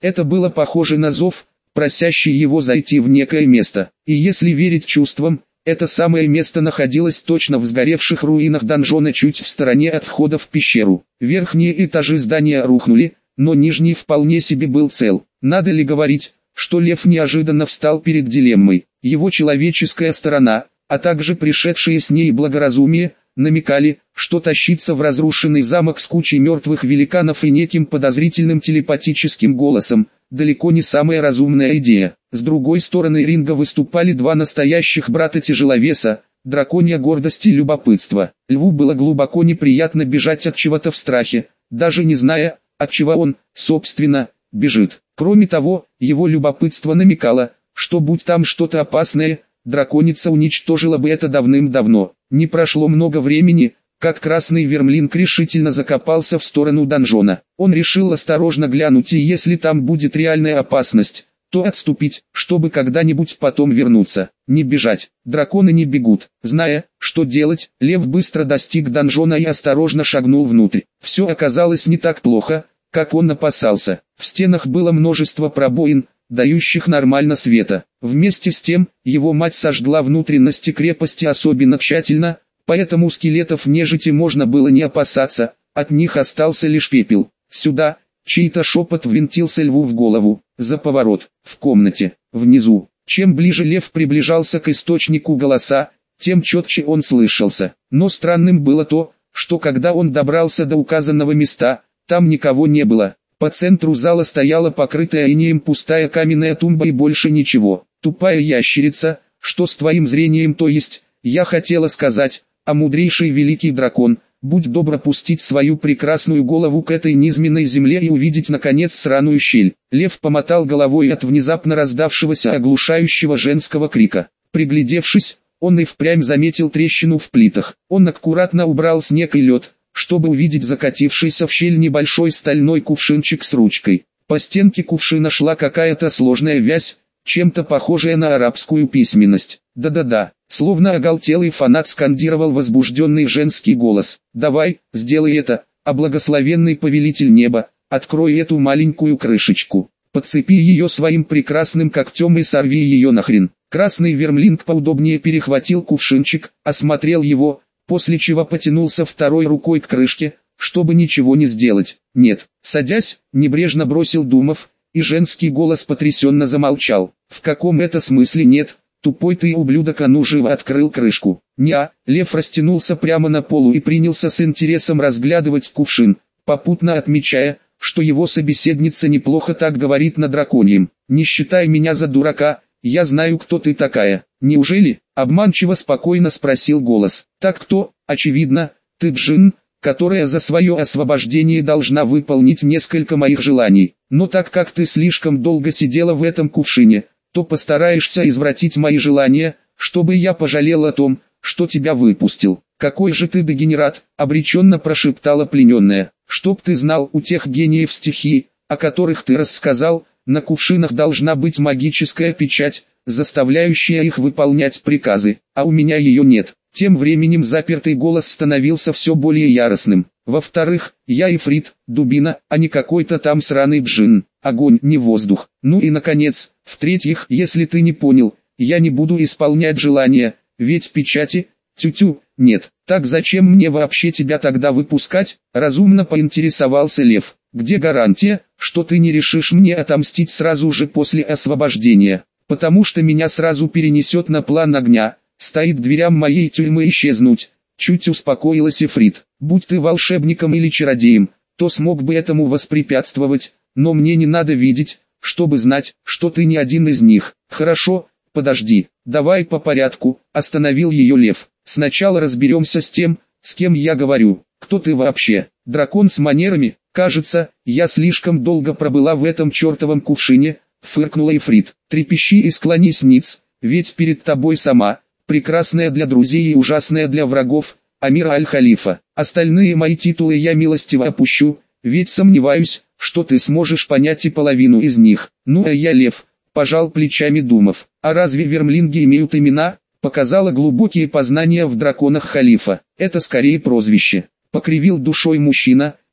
Это было похоже на зов, просящий его зайти в некое место. И если верить чувствам, это самое место находилось точно в сгоревших руинах донжона чуть в стороне от входа в пещеру. Верхние этажи здания рухнули, но нижний вполне себе был цел. Надо ли говорить, что Лев неожиданно встал перед дилеммой. Его человеческая сторона, а также пришедшие с ней благоразумие, намекали, что тащиться в разрушенный замок с кучей мертвых великанов и неким подозрительным телепатическим голосом – далеко не самая разумная идея. С другой стороны ринга выступали два настоящих брата-тяжеловеса, драконья гордость и любопытство. Льву было глубоко неприятно бежать от чего-то в страхе, даже не зная, от чего он, собственно, бежит. Кроме того, его любопытство намекало, что будь там что-то опасное, драконица уничтожила бы это давным-давно. Не прошло много времени, как красный вермлинг решительно закопался в сторону донжона. Он решил осторожно глянуть, и если там будет реальная опасность, то отступить, чтобы когда-нибудь потом вернуться. Не бежать. Драконы не бегут. Зная, что делать, Лев быстро достиг донжона и осторожно шагнул внутрь. Все оказалось не так плохо, как он опасался. В стенах было множество пробоин, дающих нормально света. Вместе с тем, его мать сожгла внутренности крепости особенно тщательно, поэтому скелетов нежити можно было не опасаться, от них остался лишь пепел. Сюда, чей-то шепот ввинтился Льву в голову, за поворот, в комнате, внизу. Чем ближе Лев приближался к источнику голоса, тем четче он слышался. Но странным было то, что когда он добрался до указанного места, там никого не было. По центру зала стояла покрытая инеем пустая каменная тумба и больше ничего. Тупая ящерица, что с твоим зрением, то есть, я хотела сказать, а мудрейший великий дракон, будь добр пустить свою прекрасную голову к этой низменной земле и увидеть наконец сраную щель. Лев помотал головой от внезапно раздавшегося оглушающего женского крика. Приглядевшись, он и впрямь заметил трещину в плитах. Он аккуратно убрал снег и лед, чтобы увидеть закатившийся в щель небольшой стальной кувшинчик с ручкой. По стенке кувшина шла какая-то сложная вязь, чем-то похожая на арабскую письменность. Да-да-да, словно оголтелый фанат скандировал возбужденный женский голос. «Давай, сделай это, а благословенный повелитель неба, открой эту маленькую крышечку, подцепи ее своим прекрасным когтем и сорви ее нахрен». Красный вермлинг поудобнее перехватил кувшинчик, осмотрел его, после чего потянулся второй рукой к крышке, чтобы ничего не сделать. «Нет», садясь, небрежно бросил Думов, и женский голос потрясенно замолчал. «В каком это смысле нет? Тупой ты ублюдок, а ну живо открыл крышку». «Неа». Лев растянулся прямо на полу и принялся с интересом разглядывать кувшин, попутно отмечая, что его собеседница неплохо так говорит на драконьем. «Не считай меня за дурака, я знаю, кто ты такая». «Неужели?» — обманчиво спокойно спросил голос. «Так кто? Очевидно, ты джинн, которая за свое освобождение должна выполнить несколько моих желаний. Но так как ты слишком долго сидела в этом кувшине, то постараешься извратить мои желания, чтобы я пожалел о том, что тебя выпустил». «Какой же ты дегенерат!» — обреченно прошептала плененная. «Чтоб ты знал, у тех гениев стихии, о которых ты рассказал, на кувшинах должна быть магическая печать, заставляющая их выполнять приказы, а у меня ее нет». Тем временем запертый голос становился все более яростным. «Во-вторых, я Ифрит, дубина, а не какой-то там сраный джинн, огонь, не воздух. Ну и наконец, в-третьих, если ты не понял, я не буду исполнять желания, ведь печати, тю-тю, нет. Так зачем мне вообще тебя тогда выпускать?» — разумно поинтересовался Лев. «Где гарантия, что ты не решишь мне отомстить сразу же после освобождения? Потому что меня сразу перенесет на план огня, стоит к дверям моей тюрьмы исчезнуть». Чуть успокоилась Ифрит. «Будь ты волшебником или чародеем, то смог бы этому воспрепятствовать, но мне не надо видеть, чтобы знать, что ты не один из них». «Хорошо, подожди, давай по порядку», — остановил ее Лев. «Сначала разберемся с тем, с кем я говорю. Кто ты вообще? Дракон с манерами? Кажется, я слишком долго пробыла в этом чертовом кувшине», — фыркнула Ифрит. «Трепещи и склонись ниц, ведь перед тобой сама, прекрасная для друзей и ужасная для врагов, Амира Аль-Халифа. Остальные мои титулы я милостиво опущу, ведь сомневаюсь, что ты сможешь понять и половину из них». «Ну а я Лев», — пожал плечами Думов. «А разве вермлинги имеют имена?» — показала глубокие познания в драконах Халифа. «Это скорее прозвище», — покривил душой мужчина,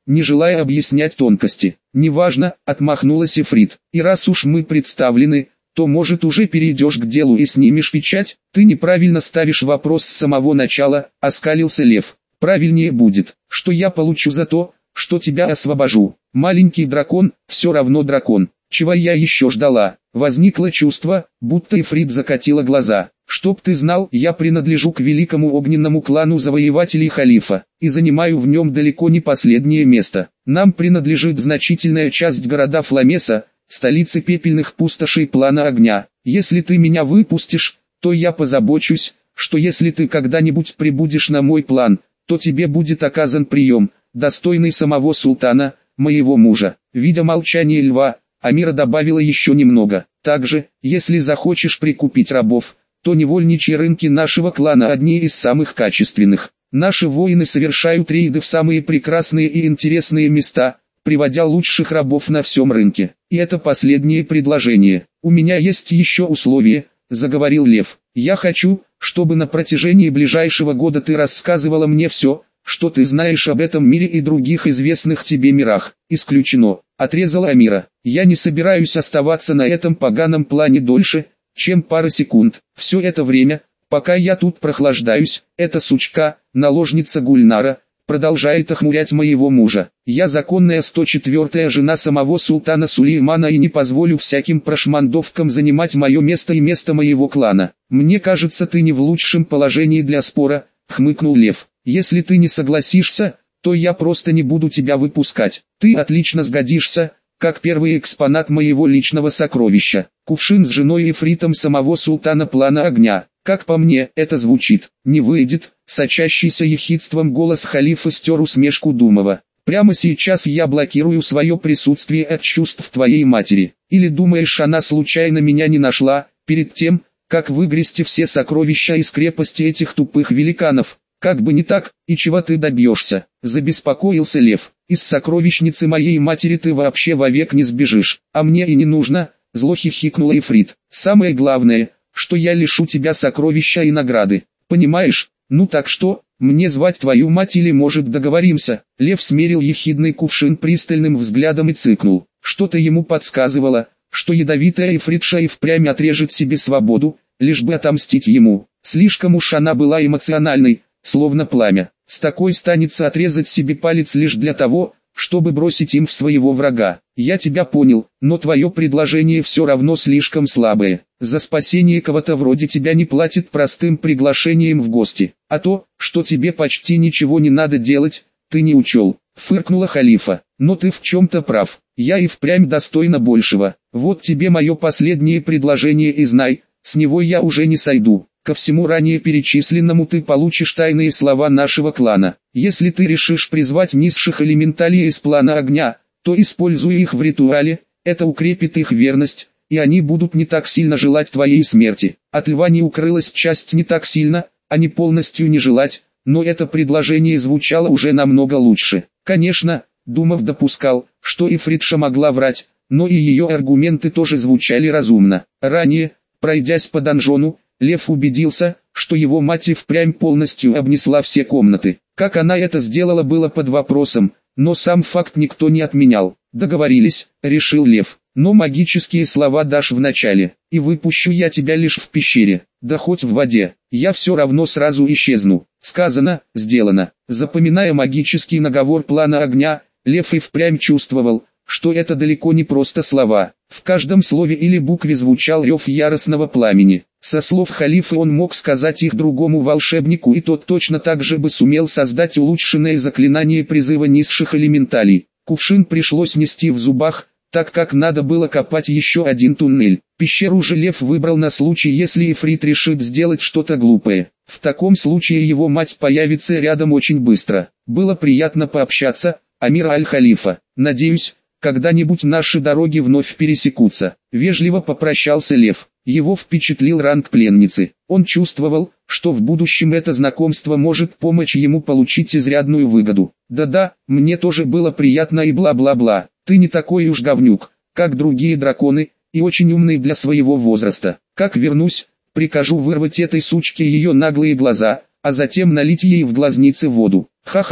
не желая объяснять тонкости. «Неважно», — отмахнулась Ифрит. «И раз уж мы представлены, то может уже перейдешь к делу и снимешь печать?» «Ты неправильно ставишь вопрос с самого начала», — оскалился Лев. «Правильнее будет, что я получу за то, что тебя освобожу. Маленький дракон, все равно дракон. Чего я еще ждала?» Возникло чувство, будто Ифрит закатила глаза. «Чтоб ты знал, я принадлежу к великому огненному клану завоевателей халифа, и занимаю в нем далеко не последнее место. Нам принадлежит значительная часть города Фламеса, столицы пепельных пустошей плана огня. Если ты меня выпустишь, то я позабочусь, что если ты когда-нибудь прибудешь на мой план, то тебе будет оказан прием, достойный самого султана, моего мужа». Видя молчание льва, Амира добавила еще немного. «Также, если захочешь прикупить рабов, то невольничьи рынки нашего клана одни из самых качественных. Наши воины совершают рейды в самые прекрасные и интересные места, приводя лучших рабов на всем рынке. И это последнее предложение. У меня есть еще условие», — заговорил Лев. «Я хочу, чтобы на протяжении ближайшего года ты рассказывала мне все, что ты знаешь об этом мире и других известных тебе мирах». «Исключено», — отрезала Амира. «Я не собираюсь оставаться на этом поганом плане дольше, чем пара секунд. Все это время, пока я тут прохлаждаюсь, эта сучка, наложница Гульнара, продолжает охмурять моего мужа. Я законная 104-я жена самого султана Сулеймана и не позволю всяким прошмандовкам занимать мое место и место моего клана. Мне кажется, ты не в лучшем положении для спора», — хмыкнул Лев. «Если ты не согласишься, то я просто не буду тебя выпускать. Ты отлично сгодишься, как первый экспонат моего личного сокровища. Кувшин с женой Ифритом самого султана плана огня. Как по мне, это звучит. Не выйдет». Сочащийся ехидством голос халифа стер усмешку Думова. «Прямо сейчас я блокирую свое присутствие от чувств твоей матери. Или думаешь, она случайно меня не нашла, перед тем, как выгрести все сокровища из крепости этих тупых великанов? Как бы не так, и чего ты добьешься?» Забеспокоился Лев. «Из сокровищницы моей матери ты вообще вовек не сбежишь, а мне и не нужно», — зло хихикнула Ифрит. «Самое главное, что я лишу тебя сокровища и награды. Понимаешь? Ну так что, мне звать твою мать или может договоримся?» Лев смерил ехидный кувшин пристальным взглядом и цыкнул. Что-то ему подсказывало, что ядовитая Ифритша и впрямь отрежет себе свободу, лишь бы отомстить ему. Слишком уж она была эмоциональной, словно пламя. С такой станется отрезать себе палец лишь для того, чтобы бросить им в своего врага. «Я тебя понял, но твое предложение все равно слишком слабое. За спасение кого-то вроде тебя не платят простым приглашением в гости. А то, что тебе почти ничего не надо делать, ты не учел», — фыркнула халифа. «Но ты в чем-то прав. Я и впрямь достойна большего. Вот тебе мое последнее предложение и знай, с него я уже не сойду. Ко всему ранее перечисленному ты получишь тайные слова нашего клана. Если ты решишь призвать низших элементалей из плана огня, то используй их в ритуале, это укрепит их верность, и они будут не так сильно желать твоей смерти». От льва не укрылась часть «не так сильно», а не полностью не желать, но это предложение звучало уже намного лучше. Конечно, Думов допускал, что Ифритша могла врать, но и ее аргументы тоже звучали разумно. Ранее, пройдясь по донжону, Лев убедился, что его мать и впрямь полностью обнесла все комнаты. Как она это сделала, было под вопросом, но сам факт никто не отменял. «Договорились», — решил Лев. «Но магические слова дашь вначале, и выпущу я тебя лишь в пещере, да хоть в воде. Я все равно сразу исчезну». Сказано, сделано. Запоминая магический наговор плана огня, Лев и впрямь чувствовал, что это далеко не просто слова. В каждом слове или букве звучал рев яростного пламени. Со слов халифа он мог сказать их другому волшебнику, и тот точно так же бы сумел создать улучшенное заклинание призыва низших элементалей. Кувшин пришлось нести в зубах, так как надо было копать еще один туннель. Пещеру же Лев выбрал на случай, если Ифрит решит сделать что-то глупое. В таком случае его мать появится рядом очень быстро. Было приятно пообщаться, Амир аль-Халифа. Надеюсь, когда-нибудь наши дороги вновь пересекутся. Вежливо попрощался Лев. Его впечатлил ранг пленницы. Он чувствовал, что в будущем это знакомство может помочь ему получить изрядную выгоду. «Да-да, мне тоже было приятно и бла-бла-бла. Ты не такой уж говнюк, как другие драконы, и очень умный для своего возраста. Как вернусь, прикажу вырвать этой сучке ее наглые глаза, а затем налить ей в глазницы воду. Ха-ха-ха».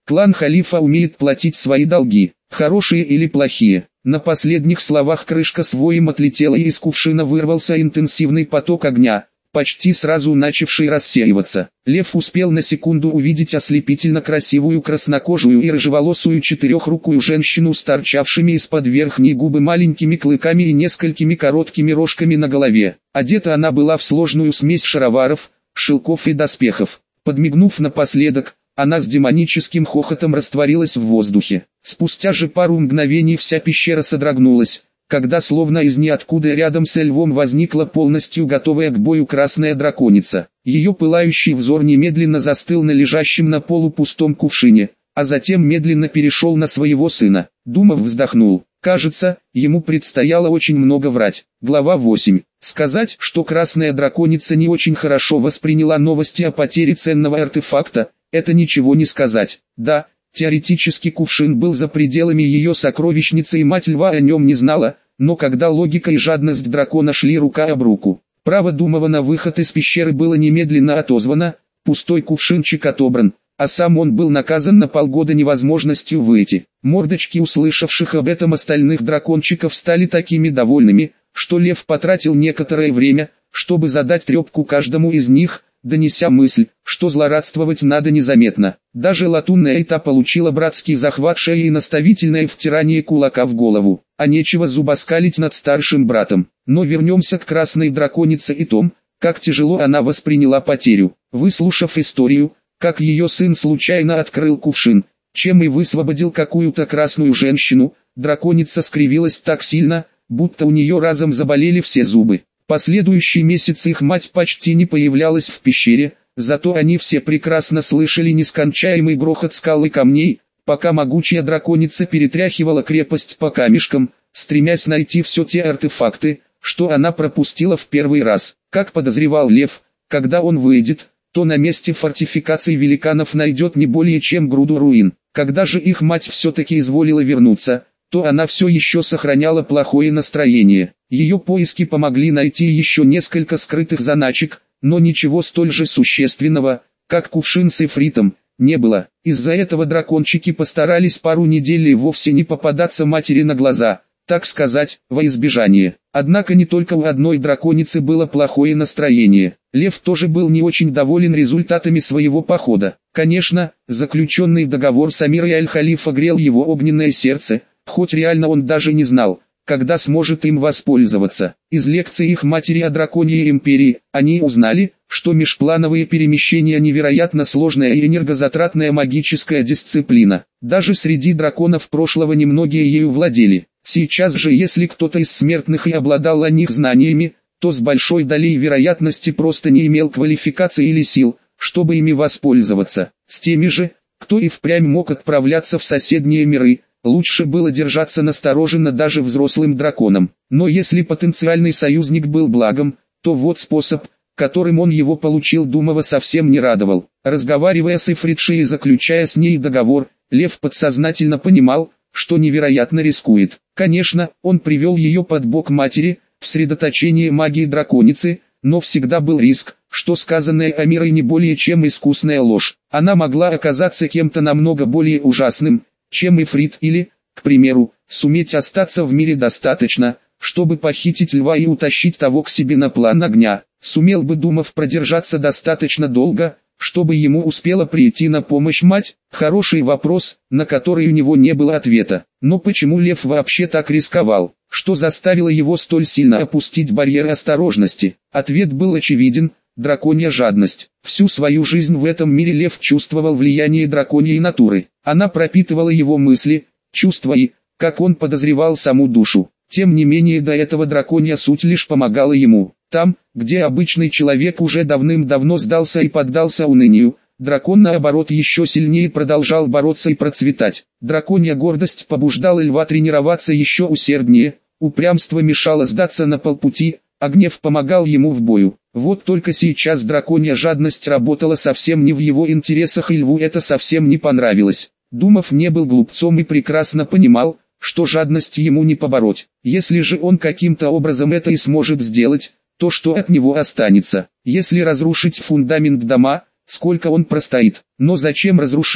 Клан Халифа умеет платить свои долги, хорошие или плохие. На последних словах крышка с воем отлетела, и из кувшина вырвался интенсивный поток огня, почти сразу начавший рассеиваться. Лев успел на секунду увидеть ослепительно красивую краснокожую и рыжеволосую четырехрукую женщину с торчавшими из-под верхней губы маленькими клыками и несколькими короткими рожками на голове. Одета она была в сложную смесь шароваров, шелков и доспехов. Подмигнув напоследок, она с демоническим хохотом растворилась в воздухе. Спустя же пару мгновений вся пещера содрогнулась, когда словно из ниоткуда рядом с львом возникла полностью готовая к бою красная драконица. Ее пылающий взор немедленно застыл на лежащем на полу пустом кувшине, а затем медленно перешел на своего сына. Думав, вздохнул. Кажется, ему предстояло очень много врать. Глава 8. Сказать, что красная драконица не очень хорошо восприняла новости о потере ценного артефакта, это ничего не сказать. Да, теоретически кувшин был за пределами ее сокровищницы и мать льва о нем не знала, но когда логика и жадность дракона шли рука об руку, право Думова на выход из пещеры было немедленно отозвано, пустой кувшинчик отобран, а сам он был наказан на полгода невозможностью выйти. Мордочки услышавших об этом остальных дракончиков стали такими довольными, что лев потратил некоторое время, чтобы задать трепку каждому из них, донеся мысль, что злорадствовать надо незаметно. Даже латунная Эйта получила братский захват шеи и наставительное втирание кулака в голову. А нечего зубоскалить над старшим братом. Но вернемся к красной драконице и том, как тяжело она восприняла потерю. Выслушав историю, как ее сын случайно открыл кувшин, чем и высвободил какую-то красную женщину, драконица скривилась так сильно, будто у нее разом заболели все зубы. Последующие месяцы их мать почти не появлялась в пещере, зато они все прекрасно слышали нескончаемый грохот скал и камней, пока могучая драконица перетряхивала крепость по камешкам, стремясь найти все те артефакты, что она пропустила в первый раз. Как подозревал лев, когда он выйдет, то на месте фортификаций великанов найдет не более чем груду руин. Когда же их мать все-таки изволила вернуться, то она все еще сохраняла плохое настроение. Ее поиски помогли найти еще несколько скрытых заначек, но ничего столь же существенного, как кувшин с эфритом, не было. Из-за этого дракончики постарались пару недель и вовсе не попадаться матери на глаза, так сказать, во избежание. Однако не только у одной драконицы было плохое настроение. Лев тоже был не очень доволен результатами своего похода. Конечно, заключенный договор с Амирой Аль-Халифа грел его огненное сердце, хоть реально он даже не знал, когда сможет им воспользоваться. Из лекций их матери о драконьей империи, они узнали, что межплановые перемещения невероятно сложная и энергозатратная магическая дисциплина. Даже среди драконов прошлого немногие ею владели. Сейчас же, если кто-то из смертных и обладал о них знаниями, то с большой долей вероятности просто не имел квалификации или сил, чтобы ими воспользоваться. С теми же, кто и впрямь мог отправляться в соседние миры, лучше было держаться настороженно даже взрослым драконам. Но если потенциальный союзник был благом, то вот способ, которым он его получил, Думова совсем не радовал. Разговаривая с Ифритшей и заключая с ней договор, лев подсознательно понимал, что невероятно рискует. Конечно, он привел ее под бок матери, в средоточение магии драконицы, но всегда был риск, что сказанное Амирой не более чем искусная ложь. Она могла оказаться кем-то намного более ужасным, чем Ифрит, или, к примеру, суметь остаться в мире достаточно, чтобы похитить льва и утащить того к себе на план огня. Сумел бы Думов продержаться достаточно долго, чтобы ему успела прийти на помощь мать? Хороший вопрос, на который у него не было ответа. Но почему лев вообще так рисковал? Что заставило его столь сильно опустить барьер осторожности? Ответ был очевиден: драконья жадность. Всю свою жизнь в этом мире лев чувствовал влияние драконьей натуры. Она пропитывала его мысли, чувства и, как он подозревал, саму душу. Тем не менее, до этого драконья суть лишь помогала ему. Там, где обычный человек уже давным-давно сдался и поддался унынию, дракон наоборот еще сильнее продолжал бороться и процветать. Драконья гордость побуждала льва тренироваться еще усерднее, упрямство мешало сдаться на полпути, а гнев помогал ему в бою. Вот только сейчас драконья жадность работала совсем не в его интересах, и льву это совсем не понравилось. Думов не был глупцом и прекрасно понимал, что жадность ему не побороть. Если же он каким-то образом это и сможет сделать, то что от него останется? Если разрушить фундамент дома, сколько он простоит? Но зачем разрушать,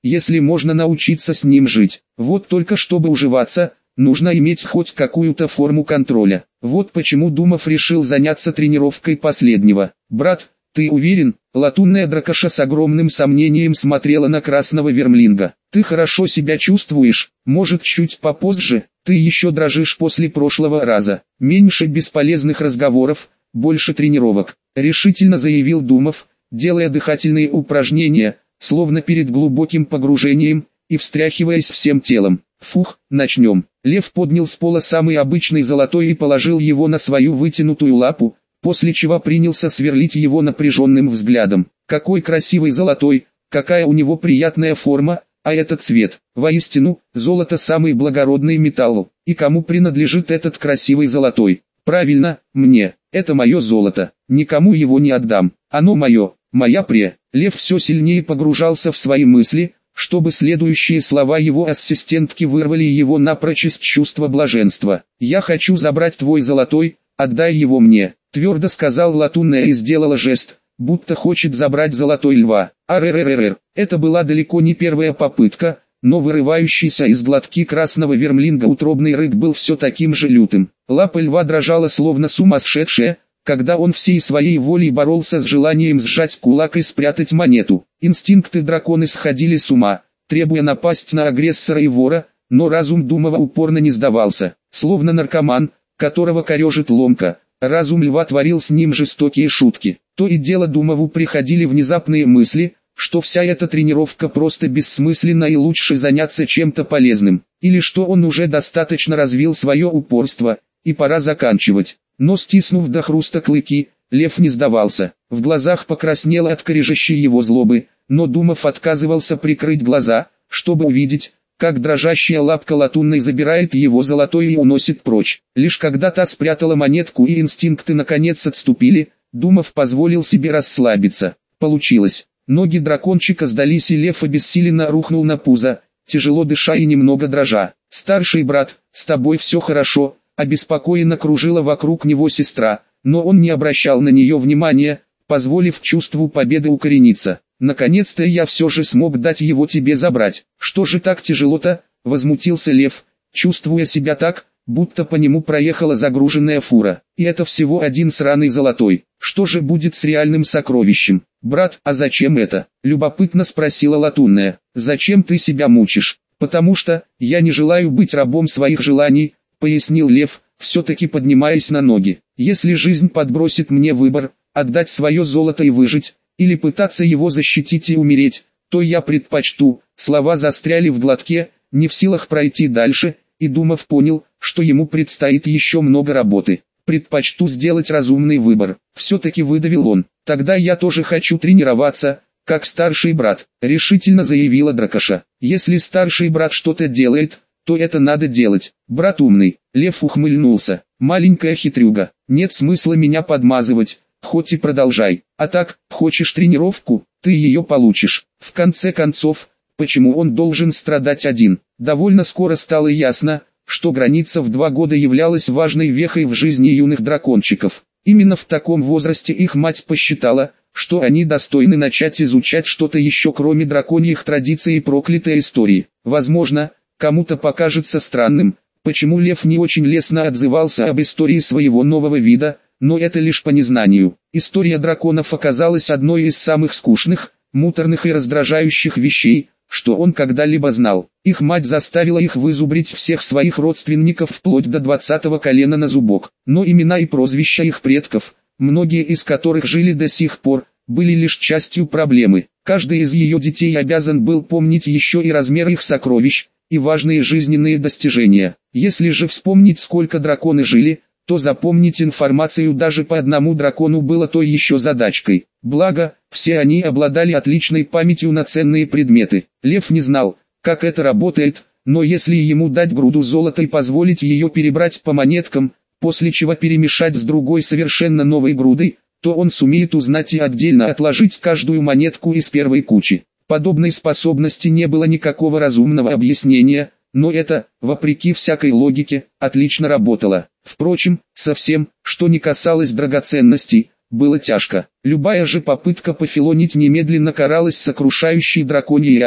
если можно научиться с ним жить. Вот только чтобы уживаться, нужно иметь хоть какую-то форму контроля. Вот почему Думов решил заняться тренировкой последнего. «Брат, ты уверен?» Латунная дракоша с огромным сомнением смотрела на красного вермлинга. «Ты хорошо себя чувствуешь? Может, чуть попозже? Ты еще дрожишь после прошлого раза. Меньше бесполезных разговоров, больше тренировок», — решительно заявил Думов, делая дыхательные упражнения, словно перед глубоким погружением, и встряхиваясь всем телом. «Фух, начнем». Лев поднял с пола самый обычный золотой и положил его на свою вытянутую лапу, после чего принялся сверлить его напряженным взглядом. «Какой красивый золотой, какая у него приятная форма, а этот цвет. Воистину, золото самый благородный металл. И кому принадлежит этот красивый золотой? Правильно, мне. Это мое золото. Никому его не отдам. Оно мое, моя пре». Лев все сильнее погружался в свои мысли, чтобы следующие слова его ассистентки вырвали его напрочь из чувства блаженства. «Я хочу забрать твой золотой, отдай его мне», — твердо сказал Латунная и сделала жест, будто хочет забрать золотой льва. Арррррр. Это была далеко не первая попытка, но вырывающийся из глотки красного вермлинга утробный рык был все таким же лютым. Лапа льва дрожала словно сумасшедшая, когда он всей своей волей боролся с желанием сжать кулак и спрятать монету. Инстинкты дракона сходили с ума, требуя напасть на агрессора и вора, но разум Думова упорно не сдавался. Словно наркоман, которого корежит ломка, разум льва творил с ним жестокие шутки. То и дело Думову приходили внезапные мысли, что вся эта тренировка просто бессмысленна и лучше заняться чем-то полезным, или что он уже достаточно развил свое упорство, и пора заканчивать. Но стиснув до хруста клыки, лев не сдавался. В глазах покраснело от корежащей его злобы, но Думов отказывался прикрыть глаза, чтобы увидеть, как дрожащая лапка Латунной забирает его золотой и уносит прочь. Лишь когда та спрятала монетку и инстинкты наконец отступили, Думов позволил себе расслабиться. Получилось. Ноги дракончика сдались, и лев обессиленно рухнул на пузо, тяжело дыша и немного дрожа. «Старший брат, с тобой все хорошо», — обеспокоенно кружила вокруг него сестра, но он не обращал на нее внимания, позволив чувству победы укорениться. «Наконец-то я все же смог дать его тебе забрать». «Что же так тяжело-то?» — возмутился лев, чувствуя себя так, будто по нему проехала загруженная фура. «И это всего один сраный золотой. Что же будет с реальным сокровищем?» «Брат, а зачем это?» — любопытно спросила Латунная. «Зачем ты себя мучишь?» «Потому что, я не желаю быть рабом своих желаний», — пояснил лев, все-таки поднимаясь на ноги. «Если жизнь подбросит мне выбор, отдать свое золото и выжить, или пытаться его защитить и умереть, то я предпочту». Слова застряли в глотке, не в силах пройти дальше, и Думов понял, что ему предстоит еще много работы. «Предпочту сделать разумный выбор», — все-таки выдавил он. «Тогда я тоже хочу тренироваться, как старший брат», — решительно заявила дракоша. «Если старший брат что-то делает, то это надо делать. Брат умный». Лев ухмыльнулся. «Маленькая хитрюга, нет смысла меня подмазывать, хоть и продолжай. А так, хочешь тренировку, ты ее получишь». В конце концов, почему он должен страдать один? Довольно скоро стало ясно, что граница в 2 года являлась важной вехой в жизни юных дракончиков. Именно в таком возрасте их мать посчитала, что они достойны начать изучать что-то еще кроме драконьих традиций и проклятой истории. Возможно, кому-то покажется странным, почему лев не очень лестно отзывался об истории своего нового вида, но это лишь по незнанию. История драконов оказалась одной из самых скучных, муторных и раздражающих вещей, что он когда-либо знал. Их мать заставила их вызубрить всех своих родственников вплоть до 20-го колена на зубок. Но имена и прозвища их предков, многие из которых жили до сих пор, были лишь частью проблемы. Каждый из ее детей обязан был помнить еще и размер их сокровищ, и важные жизненные достижения. Если же вспомнить, сколько драконы жили, то запомнить информацию даже по одному дракону было той еще задачкой. Благо, все они обладали отличной памятью на ценные предметы. Лев не знал, как это работает, но если ему дать груду золота и позволить ее перебрать по монеткам, после чего перемешать с другой совершенно новой грудой, то он сумеет узнать и отдельно отложить каждую монетку из первой кучи. Подобной способности не было никакого разумного объяснения, но это, вопреки всякой логике, отлично работало. Впрочем, со всем, что не касалось драгоценностей, было тяжко. Любая же попытка пофилонить немедленно каралась сокрушающей драконьей ауры.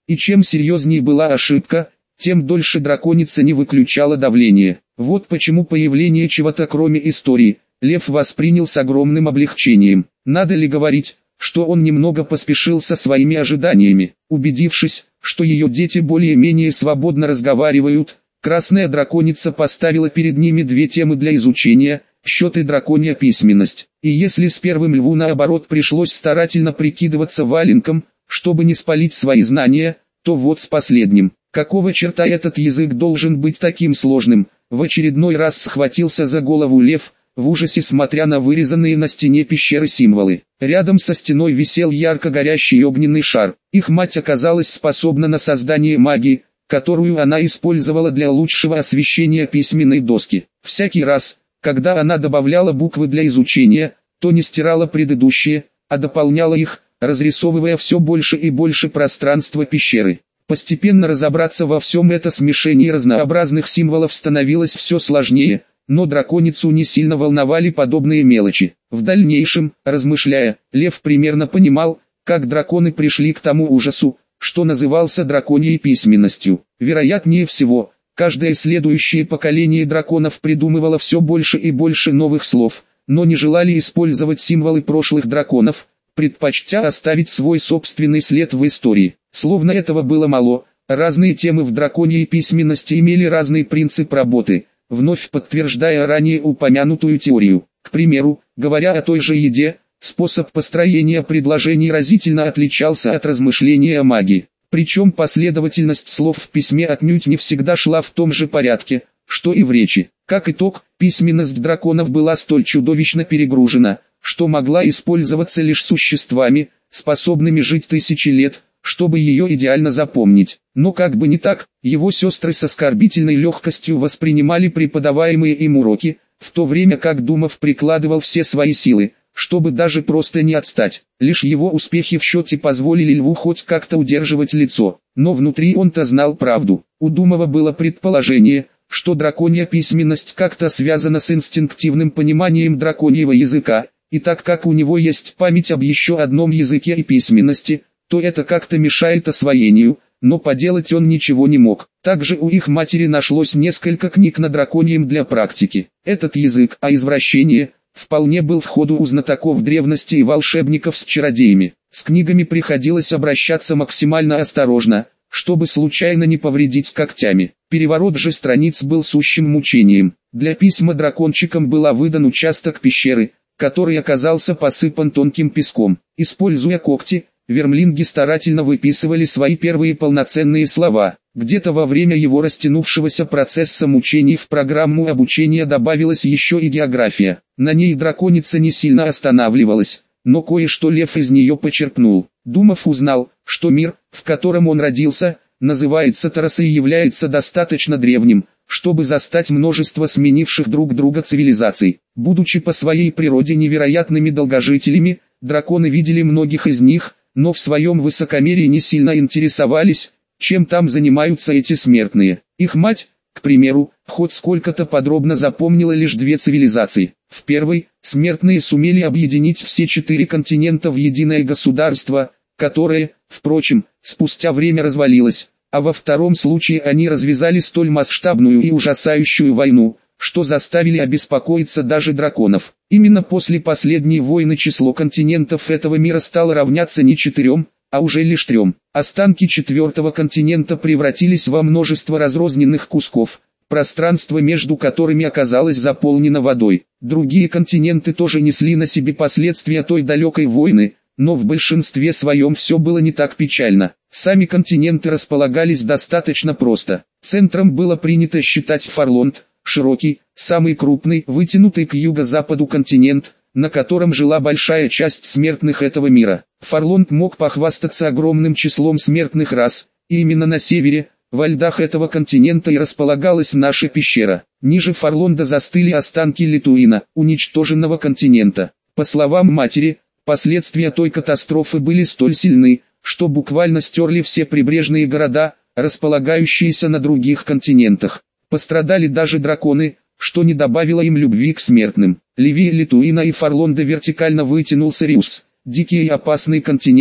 И чем серьезнее была ошибка, тем дольше драконица не выключала давление. Вот почему появление чего-то кроме истории, Лев воспринял с огромным облегчением. Надо ли говорить, что он немного поспешил со своими ожиданиями. Убедившись, что ее дети более-менее свободно разговаривают, Красная Драконица поставила перед ними две темы для изучения – счет и драконья письменность. И если с первым Льву наоборот пришлось старательно прикидываться валенком, чтобы не спалить свои знания, то вот с последним. Какого черта этот язык должен быть таким сложным? В очередной раз схватился за голову Лев, в ужасе смотря на вырезанные на стене пещеры символы. Рядом со стеной висел ярко горящий огненный шар. Их мать оказалась способна на создание магии, которую она использовала для лучшего освещения письменной доски. Всякий раз, когда она добавляла буквы для изучения, то не стирала предыдущие, а дополняла их, разрисовывая все больше и больше пространства пещеры. Постепенно разобраться во всем это смешении разнообразных символов становилось все сложнее, но драконицу не сильно волновали подобные мелочи. В дальнейшем, размышляя, Лев примерно понимал, как драконы пришли к тому ужасу, что назывался драконьей письменностью. Вероятнее всего, каждое следующее поколение драконов придумывало все больше и больше новых слов, но не желали использовать символы прошлых драконов, предпочтя оставить свой собственный след в истории. Словно этого было мало, разные темы в драконьей письменности имели разный принцип работы, вновь подтверждая ранее упомянутую теорию. К примеру, говоря о той же еде, способ построения предложений разительно отличался от размышления о магии. Причем последовательность слов в письме отнюдь не всегда шла в том же порядке, что и в речи. Как итог, письменность драконов была столь чудовищно перегружена, что могла использоваться лишь существами, способными жить тысячи лет, чтобы ее идеально запомнить. Но как бы не так, его сестры с оскорбительной легкостью воспринимали преподаваемые им уроки, в то время как Думов прикладывал все свои силы, чтобы даже просто не отстать. Лишь его успехи в счете позволили Льву хоть как-то удерживать лицо, но внутри он-то знал правду. У Думова было предположение, что драконья письменность как-то связана с инстинктивным пониманием драконьего языка, и так как у него есть память об еще одном языке и письменности, то это как-то мешает освоению, но поделать он ничего не мог. Также у их матери нашлось несколько книг на драконьем для практики. Этот язык, извращение, вполне был в ходу у знатоков древности и волшебников с чародеями. С книгами приходилось обращаться максимально осторожно, чтобы случайно не повредить когтями. Переворот же страниц был сущим мучением. Для письма дракончикам был выдан участок пещеры, который оказался посыпан тонким песком. Используя когти, вермлинги старательно выписывали свои первые полноценные слова. Где-то во время его растянувшегося процесса мучений в программу обучения добавилась еще и география. На ней драконица не сильно останавливалась, но кое-что Лев из нее почерпнул. Думов узнал, что мир, в котором он родился, называется Тарас и является достаточно древним, чтобы застать множество сменивших друг друга цивилизаций. Будучи по своей природе невероятными долгожителями, драконы видели многих из них, но в своем высокомерии не сильно интересовались, чем там занимаются эти смертные. Их мать, к примеру, хоть сколько-то подробно запомнила лишь две цивилизации. В первой, смертные сумели объединить все 4 континента в единое государство, которое, впрочем, спустя время развалилось, а во втором случае они развязали столь масштабную и ужасающую войну, что заставили обеспокоиться даже драконов. Именно после последней войны число континентов этого мира стало равняться не 4, а уже лишь 3. Останки 4-го континента превратились во множество разрозненных кусков, пространство между которыми оказалось заполнено водой. Другие континенты тоже несли на себе последствия той далекой войны, но в большинстве своем все было не так печально. Сами континенты располагались достаточно просто. Центром было принято считать Фарлонд, широкий, самый крупный, вытянутый к юго-западу континент, на котором жила большая часть смертных этого мира. Фарлонд мог похвастаться огромным числом смертных рас, и именно на севере, во льдах этого континента и располагалась наша пещера. Ниже Фарлонда застыли останки Литуина, уничтоженного континента. По словам матери, последствия той катастрофы были столь сильны, что буквально стерли все прибрежные города, располагающиеся на других континентах. Пострадали даже драконы, что не добавило им любви к смертным. Левее Литуина и Фарлонда вертикально вытянулся Риус, дикий и опасный континент,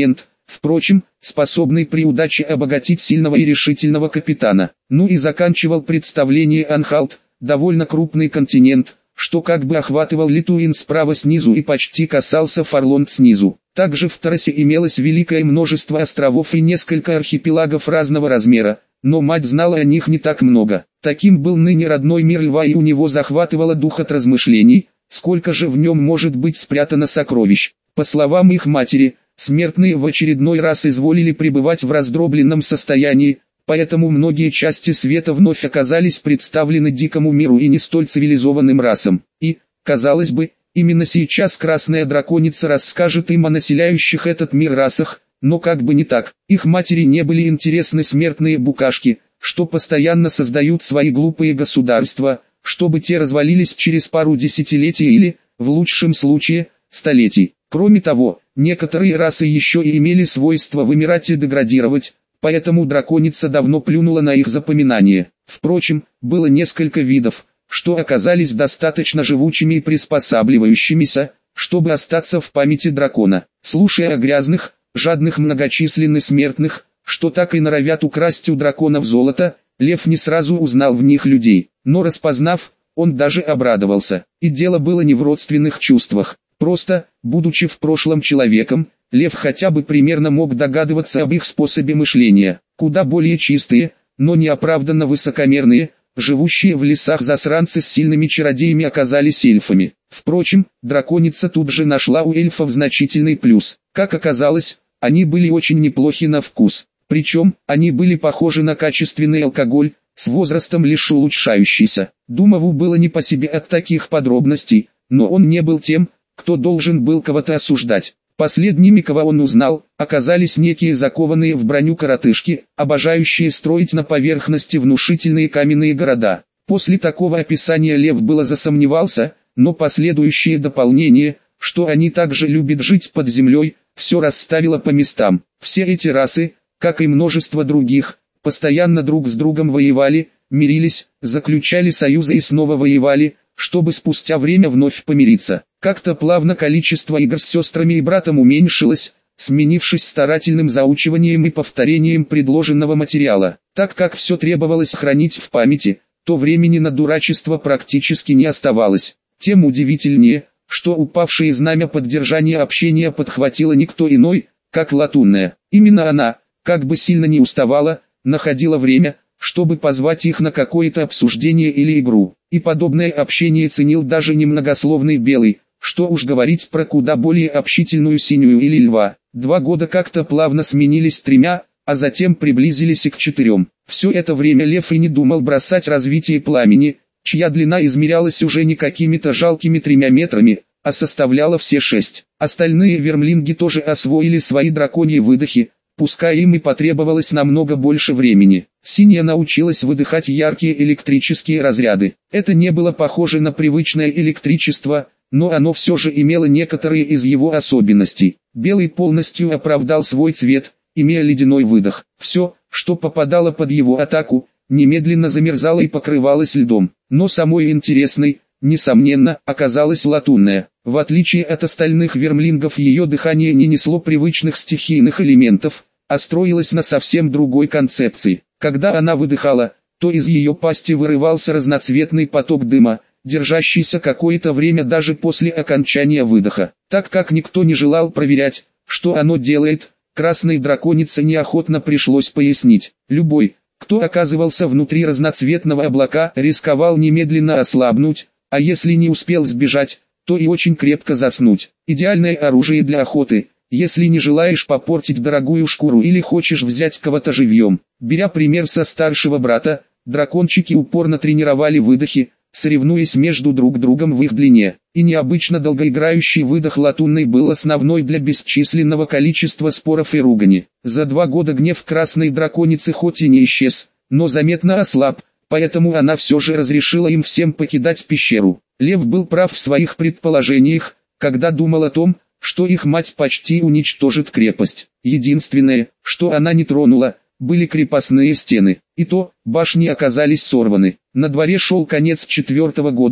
впрочем, способный при удаче обогатить сильного и решительного капитана. Ну и заканчивал представление Анхалт, довольно крупный континент, что как бы охватывал Литуин справа снизу и почти касался Фарлонд снизу. Также в Тарасе имелось великое множество островов и несколько архипелагов разного размера, но мать знала о них не так много. Таким был ныне родной мир льва, и у него захватывало дух от размышлений, сколько же в нем может быть спрятано сокровищ. По словам их матери, смертные в очередной раз изволили пребывать в раздробленном состоянии, поэтому многие части света вновь оказались представлены дикому миру и не столь цивилизованным расам. И, казалось бы, именно сейчас Красная Драконица расскажет им о населяющих этот мир расах, но как бы не так. Их матери не были интересны смертные букашки, что постоянно создают свои глупые государства, чтобы те развалились через пару десятилетий или, в лучшем случае, столетий. Кроме того, некоторые расы еще и имели свойство вымирать и деградировать, поэтому драконица давно плюнула на их запоминание. Впрочем, было несколько видов, что оказались достаточно живучими и приспосабливающимися, чтобы остаться в памяти дракона. Слушая о грязных, жадных многочисленных смертных, что так и норовят украсть у драконов золото, лев не сразу узнал в них людей, но распознав, он даже обрадовался. И дело было не в родственных чувствах. Просто, будучи в прошлом человеком, лев хотя бы примерно мог догадываться об их способе мышления. Куда более чистые, но неоправданно высокомерные, живущие в лесах засранцы с сильными чародеями оказались эльфами. Впрочем, драконица тут же нашла у эльфов значительный плюс. Как оказалось, они были очень неплохи на вкус. Причем, они были похожи на качественный алкоголь, с возрастом лишь улучшающийся. Думову было не по себе от таких подробностей, но он не был тем, кто должен был кого-то осуждать. Последними, кого он узнал, оказались некие закованные в броню коротышки, обожающие строить на поверхности внушительные каменные города. После такого описания лев было засомневался, но последующее дополнение, что они также любят жить под землей, все расставило по местам. Все эти расы, как и множество других, постоянно друг с другом воевали, мирились, заключали союзы и снова воевали, чтобы спустя время вновь помириться. Как-то плавно количество игр с сестрами и братом уменьшилось, сменившись старательным заучиванием и повторением предложенного материала. Так как все требовалось хранить в памяти, то времени на дурачество практически не оставалось. Тем удивительнее, что упавшее знамя поддержания общения подхватило никто иной, как Латунная. Именно она, как бы сильно не уставала, находила время, чтобы позвать их на какое-то обсуждение или игру. И подобное общение ценил даже немногословный Белый, что уж говорить про куда более общительную Синюю или Льва. 2 года как-то плавно сменились 3, а затем приблизились и к 4. Все это время Лев и не думал бросать развитие пламени, чья длина измерялась уже не какими-то жалкими 3 метрами, а составляла все 6. Остальные вермлинги тоже освоили свои драконьи выдохи, пускай им и потребовалось намного больше времени. Синяя научилась выдыхать яркие электрические разряды. Это не было похоже на привычное электричество, но оно все же имело некоторые из его особенностей. Белый полностью оправдал свой цвет, имея ледяной выдох. Все, что попадало под его атаку, немедленно замерзало и покрывалось льдом. Но самой интересной, несомненно, оказалась Латунная. В отличие от остальных вермлингов, ее дыхание не несло привычных стихийных элементов, а строилось на совсем другой концепции. Когда она выдыхала, то из ее пасти вырывался разноцветный поток дыма, держащийся какое-то время даже после окончания выдоха. Так как никто не желал проверять, что оно делает, Красной Драконице неохотно пришлось пояснить. Любой, кто оказывался внутри разноцветного облака, рисковал немедленно ослабнуть, а если не успел сбежать, то и очень крепко заснуть. Идеальное оружие для охоты, если не желаешь попортить дорогую шкуру или хочешь взять кого-то живьем. Беря пример со старшего брата, дракончики упорно тренировали выдохи, соревнуясь между друг другом в их длине. И необычно долгоиграющий выдох Латунной был основной для бесчисленного количества споров и ругани. За 2 года гнев Красной Драконицы хоть и не исчез, но заметно ослаб, поэтому она все же разрешила им всем покидать пещеру. Лев был прав в своих предположениях, когда думал о том, что их мать почти уничтожит крепость. Единственное, что она не тронула, были крепостные стены. И то, башни оказались сорваны. На дворе шел конец 4-го года,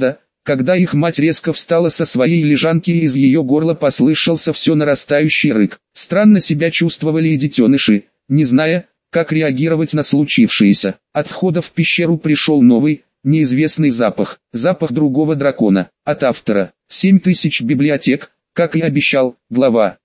Когда их мать резко встала со своей лежанки и из ее горла послышался все нарастающий рык. Странно себя чувствовали и детеныши, не зная, как реагировать на случившееся. От входа в пещеру пришел новый, неизвестный запах, запах другого дракона. От автора. 7000 библиотек, как и обещал, глава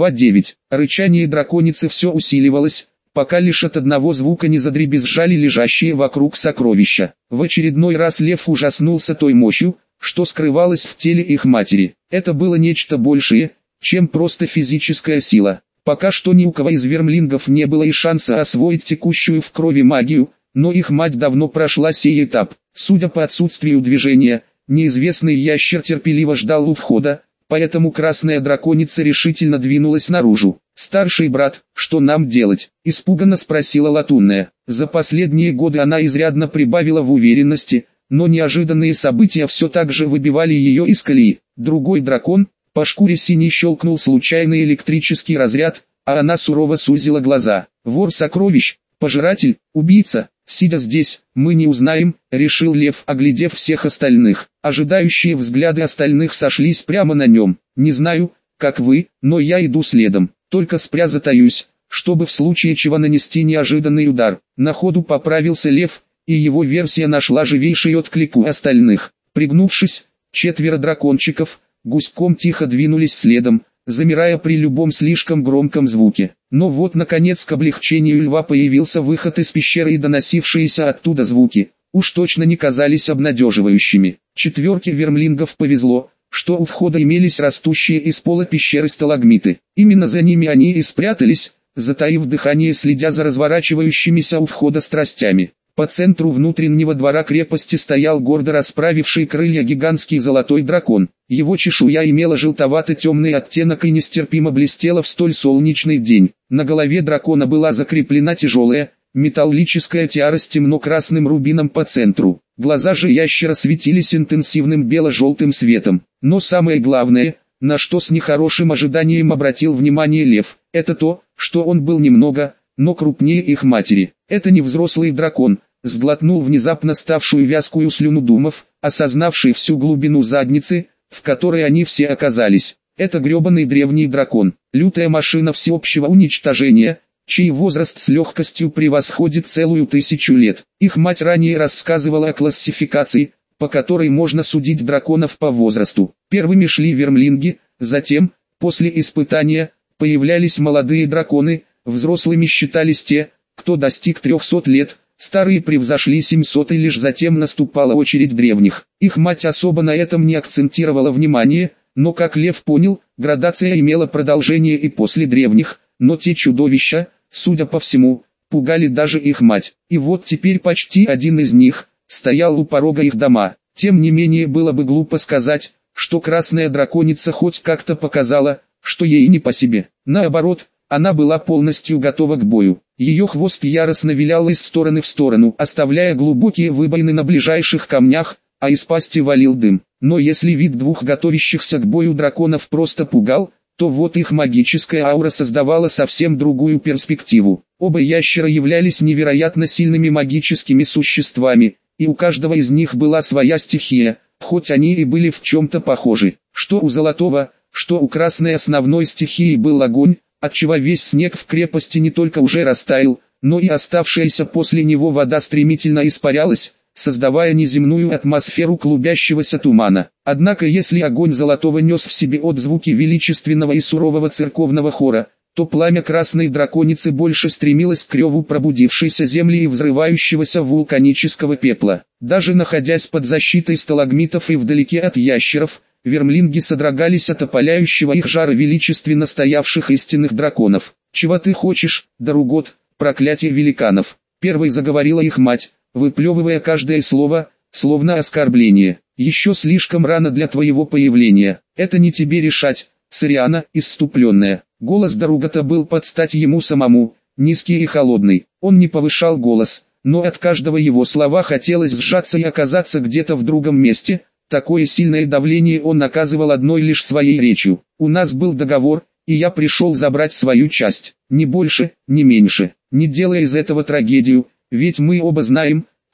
9. Рычание драконицы все усиливалось, пока лишь от одного звука не задребезжали лежащие вокруг сокровища. В очередной раз лев ужаснулся той мощью, что скрывалось в теле их матери. Это было нечто большее, чем просто физическая сила. Пока что ни у кого из вермлингов не было и шанса освоить текущую в крови магию, но их мать давно прошла сей этап. Судя по отсутствию движения, неизвестный ящер терпеливо ждал у входа, поэтому красная драконица решительно двинулась наружу. «Старший брат, что нам делать?» – испуганно спросила Латунная. За последние годы она изрядно прибавила в уверенности, но неожиданные события все так же выбивали ее из колеи. Другой дракон, по шкуре синей щелкнул случайный электрический разряд, а она сурово сузила глаза. «Вор сокровищ, пожиратель, убийца, сидя здесь, мы не узнаем», — решил лев, оглядев всех остальных. Ожидающие взгляды остальных сошлись прямо на нем. «Не знаю, как вы, но я иду следом, только затаюсь, чтобы в случае чего нанести неожиданный удар». На ходу поправился лев, и его версия нашла живейший отклик у остальных. Пригнувшись, 4 дракончиков гуськом тихо двинулись следом, замирая при любом слишком громком звуке. Но вот наконец к облегчению льва появился выход из пещеры, и доносившиеся оттуда звуки уж точно не казались обнадеживающими. 4 вермлингов повезло, что у входа имелись растущие из пола пещеры сталагмиты. Именно за ними они и спрятались, затаив дыхание, следя за разворачивающимися у входа страстями. По центру внутреннего двора крепости стоял гордо расправивший крылья гигантский золотой дракон. Его чешуя имела желтовато-темный оттенок и нестерпимо блестела в столь солнечный день. На голове дракона была закреплена тяжелая, металлическая тиара с темно-красным рубином по центру. Глаза же ящера светились интенсивным бело-желтым светом. Но самое главное, на что с нехорошим ожиданием обратил внимание лев, это то, что он был немного, но крупнее их матери. Это не взрослый дракон, сглотнул внезапно ставшую вязкую слюну Думов, осознавший всю глубину задницы, в которой они все оказались. Это гребаный древний дракон, лютая машина всеобщего уничтожения, чей возраст с легкостью превосходит целую 1000 лет. Их мать ранее рассказывала о классификации, по которой можно судить драконов по возрасту. Первыми шли вермлинги, затем, после испытания, появлялись молодые драконы, взрослыми считались те, кто достиг 300 лет, старые превзошли 700, и лишь затем наступала очередь древних. Их мать особо на этом не акцентировала внимание, но как лев понял, градация имела продолжение и после древних, но те чудовища, судя по всему, пугали даже их мать. И вот теперь почти один из них стоял у порога их дома. Тем не менее было бы глупо сказать, что красная драконица хоть как-то показала, что ей не по себе. Наоборот, она была полностью готова к бою. Ее хвост яростно вилял из стороны в сторону, оставляя глубокие выбоины на ближайших камнях, а из пасти валил дым. Но если вид двух готовящихся к бою драконов просто пугал, то вот их магическая аура создавала совсем другую перспективу. Оба ящера являлись невероятно сильными магическими существами, и у каждого из них была своя стихия, хоть они и были в чем-то похожи. Что у золотого, что у красной основной стихией был огонь, отчего весь снег в крепости не только уже растаял, но и оставшаяся после него вода стремительно испарялась, создавая неземную атмосферу клубящегося тумана. Однако если огонь золотого нес в себе отзвуки величественного и сурового церковного хора, то пламя красной драконицы больше стремилось к реву пробудившейся земли и взрывающегося вулканического пепла. Даже находясь под защитой сталагмитов и вдалеке от ящеров, вермлинги содрогались от опаляющего их жара величественно стоявших истинных драконов. «Чего ты хочешь, Даругот, проклятие великанов?» Первой заговорила их мать, выплевывая каждое слово, словно оскорбление. «Еще слишком рано для твоего появления. Это не тебе решать, Сариана, исступленная». Голос Даругота был под стать ему самому, низкий и холодный. Он не повышал голос, но от каждого его слова хотелось сжаться и оказаться где-то в другом месте. Такое сильное давление он оказывал одной лишь своей речью. «У нас был договор, и я пришел забрать свою часть. Ни больше, ни меньше. Не делай из этого трагедию, ведь мы оба знаем,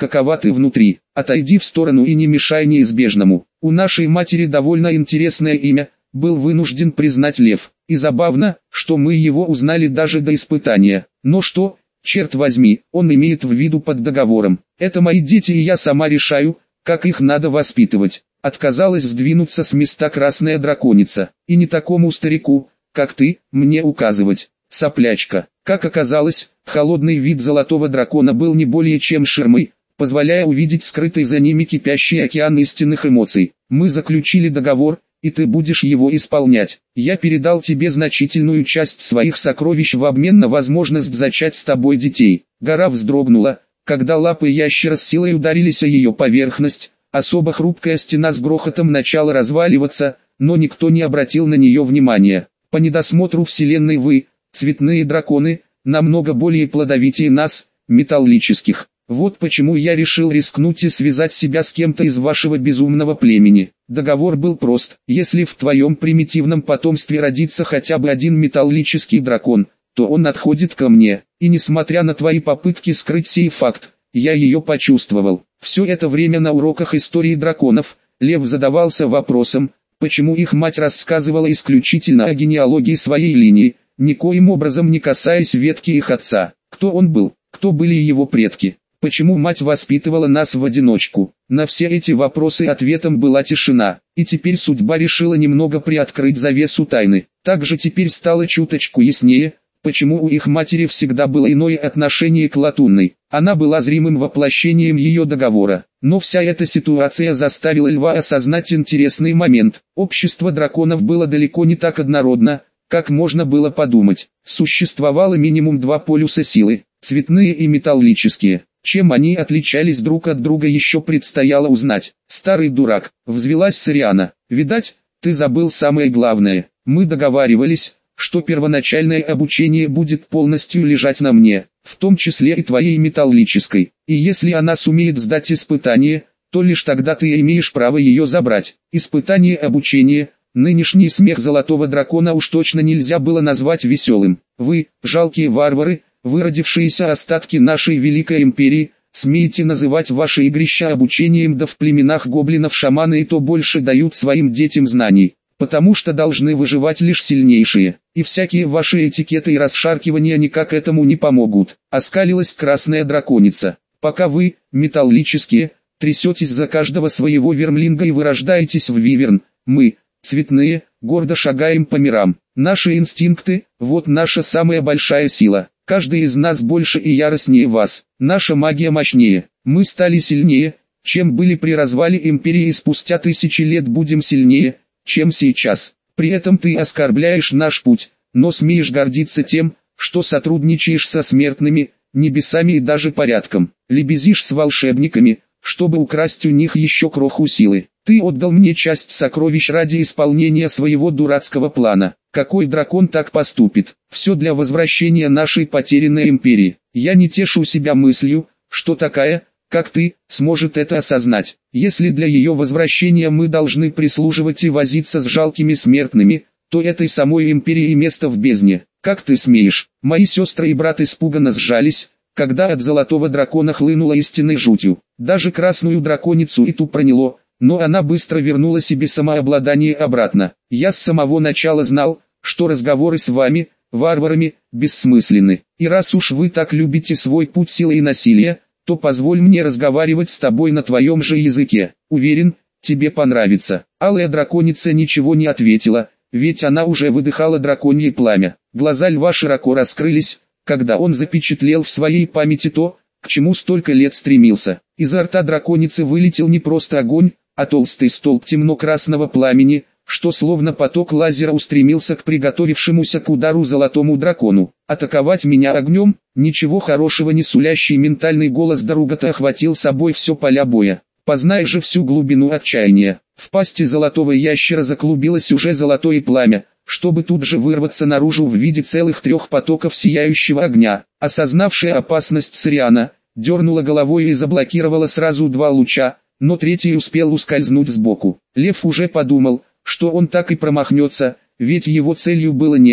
какова ты внутри. Отойди в сторону и не мешай неизбежному. У нашей матери довольно интересное имя, был вынужден признать Лев. И забавно, что мы его узнали даже до испытания. Но что, черт возьми, он имеет в виду под договором. Это мои дети, и я сама решаю, как их надо воспитывать. Отказалась сдвинуться с места красная драконица. И не такому старику, как ты, мне указывать. Соплячка. Как оказалось, холодный вид золотого дракона был не более чем ширмой, позволяя увидеть скрытый за ними кипящий океан истинных эмоций. Мы заключили договор, и ты будешь его исполнять. Я передал тебе значительную часть своих сокровищ в обмен на возможность зачать с тобой детей. Гора вздрогнула, когда лапы ящера с силой ударились о ее поверхность. Особо хрупкая стена с грохотом начала разваливаться, но никто не обратил на нее внимания. По недосмотру вселенной вы, цветные драконы, намного более плодовитее нас, металлических. Вот почему я решил рискнуть и связать себя с кем-то из вашего безумного племени. Договор был прост. Если в твоем примитивном потомстве родится хотя бы один металлический дракон, то он отходит ко мне. И несмотря на твои попытки скрыть сей факт, я ее почувствовал. Все это время на уроках истории драконов, Лев задавался вопросом, почему их мать рассказывала исключительно о генеалогии своей линии, никоим образом не касаясь ветки их отца. Кто он был, кто были его предки, почему мать воспитывала нас в одиночку. На все эти вопросы ответом была тишина, и теперь судьба решила немного приоткрыть завесу тайны. Также теперь стало чуточку яснее, почему у их матери всегда было иное отношение к Латунной. Она была зримым воплощением ее договора. Но вся эта ситуация заставила Льва осознать интересный момент. Общество драконов было далеко не так однородно, как можно было подумать. Существовало минимум два полюса силы, цветные и металлические. Чем они отличались друг от друга, еще предстояло узнать. «Старый дурак», — взвилась Сориана. «Видать, ты забыл самое главное. Мы договаривались, что первоначальное обучение будет полностью лежать на мне, в том числе и твоей металлической. И если она сумеет сдать испытание, то лишь тогда ты имеешь право ее забрать. Испытание обучения, нынешний смех золотого дракона уж точно нельзя было назвать веселым. Вы, жалкие варвары, выродившиеся остатки нашей великой империи, смеете называть ваши игрища обучением, да в племенах гоблинов шаманы и то больше дают своим детям знаний, потому что должны выживать лишь сильнейшие, и всякие ваши этикеты и расшаркивания никак этому не помогут. Оскалилась красная драконица. Пока вы, металлические, трясетесь за каждого своего вермлинга и вырождаетесь в виверн, мы, цветные, гордо шагаем по мирам. Наши инстинкты, вот наша самая большая сила. Каждый из нас больше и яростнее вас. Наша магия мощнее. Мы стали сильнее, чем были при развале империи, и спустя тысячи лет будем сильнее, чем сейчас. При этом ты оскорбляешь наш путь, но смеешь гордиться тем, что сотрудничаешь со смертными, небесами и даже порядком. Лебезишь с волшебниками, чтобы украсть у них еще кроху силы. Ты отдал мне часть сокровищ ради исполнения своего дурацкого плана. Какой дракон так поступит? Все для возвращения нашей потерянной империи. Я не тешу себя мыслью, что такая, как ты, сможет это осознать. Если для ее возвращения мы должны прислуживать и возиться с жалкими смертными, то этой самой империи место в бездне. Как ты смеешь? Мои сестры и брат испуганно сжались, когда от золотого дракона хлынула истинной жутью. Даже красную драконицу и ту проняло, но она быстро вернула себе самообладание обратно. Я с самого начала знал, что разговоры с вами, варварами, бессмысленны. И раз уж вы так любите свой путь силы и насилия, то позволь мне разговаривать с тобой на твоем же языке. Уверен, тебе понравится. Алая драконица ничего не ответила, ведь она уже выдыхала драконье пламя. Глаза Льва широко раскрылись, когда он запечатлел в своей памяти то, к чему столько лет стремился. Изо рта драконицы вылетел не просто огонь, а толстый столб темно-красного пламени, что словно поток лазера устремился к приготовившемуся к удару золотому дракону. «Атаковать меня огнем?» Ничего хорошего не сулящий ментальный голос Даругата охватил собой все поля боя. Познай же всю глубину отчаяния. В пасти золотого ящера заклубилось уже золотое пламя, чтобы тут же вырваться наружу в виде целых 3 потоков сияющего огня. Осознавшая опасность Сориана, дернула головой и заблокировала сразу 2 луча, но третий успел ускользнуть сбоку. Лев уже подумал, что он так и промахнется, ведь его целью было небо,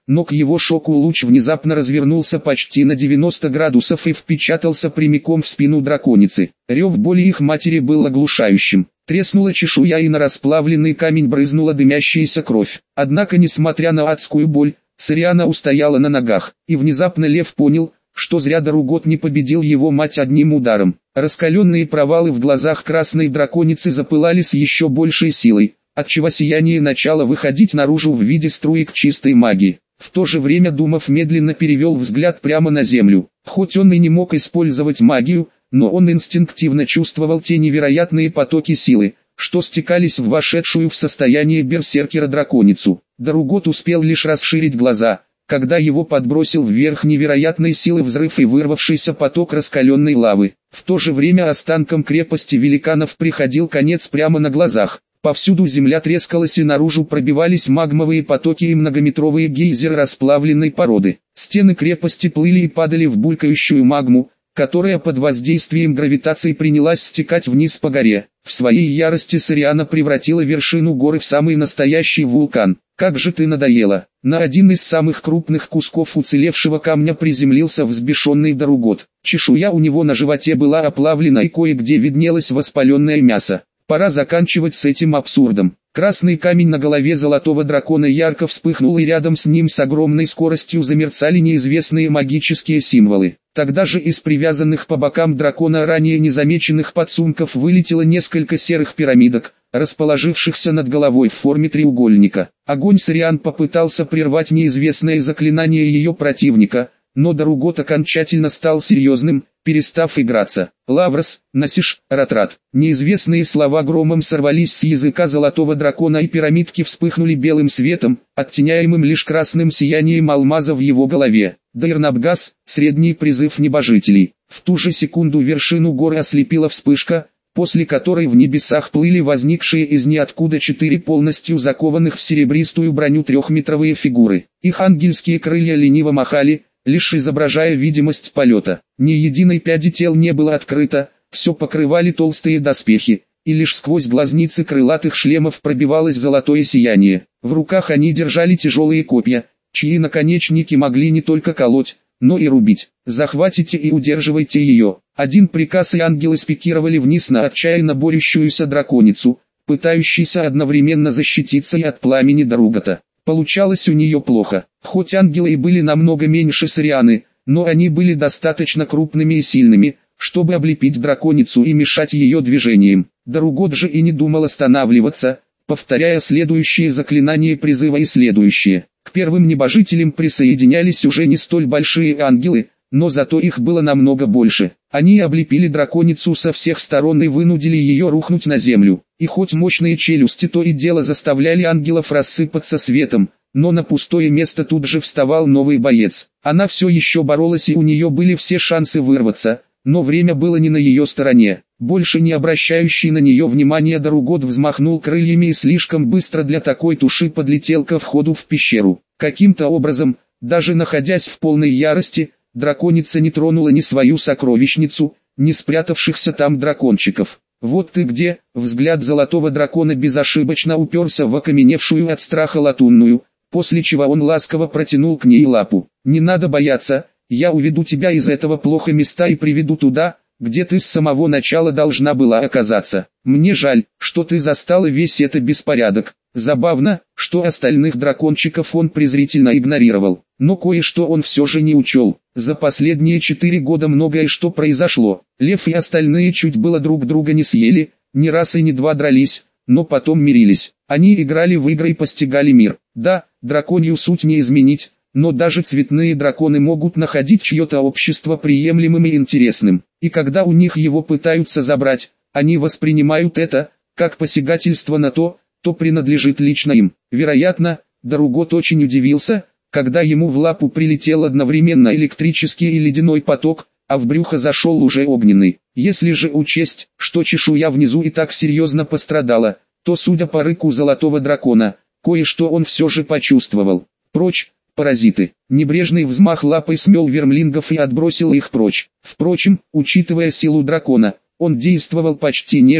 но к его шоку луч внезапно развернулся почти на 90 градусов и впечатался прямиком в спину драконицы. Рев боли их матери был оглушающим. Треснула чешуя и на расплавленный камень брызнула дымящаяся кровь. Однако, несмотря на адскую боль, Сориана устояла на ногах, и внезапно лев понял, что зря Даругот не победил его мать одним ударом. Раскаленные провалы в глазах красной драконицы запылали с еще большей силой, отчего сияние начало выходить наружу в виде струек чистой магии. В то же время Думов медленно перевел взгляд прямо на землю. Хоть он и не мог использовать магию, но он инстинктивно чувствовал те невероятные потоки силы, что стекались в вошедшую в состояние берсеркера драконицу. Даругот успел лишь расширить глаза, когда его подбросил вверх невероятной силы взрыв и вырвавшийся поток раскаленной лавы. В то же время останкам крепости великанов приходил конец прямо на глазах. Повсюду земля трескалась и наружу пробивались магмовые потоки и многометровые гейзеры расплавленной породы. Стены крепости плыли и падали в булькающую магму, которая под воздействием гравитации принялась стекать вниз по горе. В своей ярости Сориана превратила вершину горы в самый настоящий вулкан. «Как же ты надоела!» На один из самых крупных кусков уцелевшего камня приземлился взбешенный Даругот. Чешуя у него на животе была оплавлена и кое-где виднелось воспаленное мясо. Пора заканчивать с этим абсурдом. Красный камень на голове золотого дракона ярко вспыхнул, и рядом с ним с огромной скоростью замерцали неизвестные магические символы. Тогда же из привязанных по бокам дракона ранее незамеченных подсумков вылетело несколько серых пирамидок, расположившихся над головой в форме треугольника. Огонь Сориан попытался прервать неизвестное заклинание ее противника, но Даругот окончательно стал серьезным, перестав играться. «Лаврос, Насиш, Ратрат». Неизвестные слова громом сорвались с языка золотого дракона, и пирамидки вспыхнули белым светом, оттеняемым лишь красным сиянием алмаза в его голове. Дайрнабгас, средний призыв небожителей. В ту же секунду вершину горы ослепила вспышка, после которой в небесах плыли возникшие из ниоткуда 4 полностью закованных в серебристую броню трехметровые фигуры. Их ангельские крылья лениво махали, лишь изображая видимость полета. Ни единой пяди тел не было открыто, все покрывали толстые доспехи, и лишь сквозь глазницы крылатых шлемов пробивалось золотое сияние. В руках они держали тяжелые копья, чьи наконечники могли не только колоть, но и рубить. «Захватите и удерживайте ее». Один приказ, и ангелы спикировали вниз на отчаянно борющуюся драконицу, пытающуюся одновременно защититься и от пламени Даругота. Получалось у нее плохо. Хоть ангелы и были намного меньше Сорианы, но они были достаточно крупными и сильными, чтобы облепить драконицу и мешать ее движениям. Даругот же и не думал останавливаться, повторяя следующие заклинания призыва и следующие. К первым небожителям присоединялись уже не столь большие ангелы, но зато их было намного больше. Они облепили драконицу со всех сторон и вынудили ее рухнуть на землю. И хоть мощные челюсти то и дело заставляли ангелов рассыпаться светом, но на пустое место тут же вставал новый боец. Она все еще боролась, и у нее были все шансы вырваться, но время было не на ее стороне. Больше не обращающий на нее внимания Даругот взмахнул крыльями и слишком быстро для такой туши подлетел ко входу в пещеру. Каким-то образом, даже находясь в полной ярости, драконица не тронула ни свою сокровищницу, ни спрятавшихся там дракончиков. «Вот ты где!» Взгляд золотого дракона безошибочно уперся в окаменевшую от страха латунную, после чего он ласково протянул к ней лапу. «Не надо бояться, я уведу тебя из этого плохо места и приведу туда, где ты с самого начала должна была оказаться. Мне жаль, что ты застала весь этот беспорядок». Забавно, что остальных дракончиков он презрительно игнорировал, но кое-что он все же не учел. За последние 4 года многое что произошло. Лев и остальные чуть было друг друга не съели, ни раз и ни два дрались, но потом мирились. Они играли в игры и постигали мир. Да, драконью суть не изменить, но даже цветные драконы могут находить чье-то общество приемлемым и интересным. И когда у них его пытаются забрать, они воспринимают это, как посягательство на то, что принадлежит лично им. Вероятно, Даругот очень удивился, когда ему в лапу прилетел одновременно электрический и ледяной поток, а в брюхо зашел уже огненный. Если же учесть, что чешуя внизу и так серьезно пострадала, то, судя по рыку золотого дракона, кое-что он все же почувствовал. «Прочь, паразиты!» Небрежный взмах лапой смел вермлингов и отбросил их прочь. Впрочем, учитывая силу дракона, он действовал почти нежно,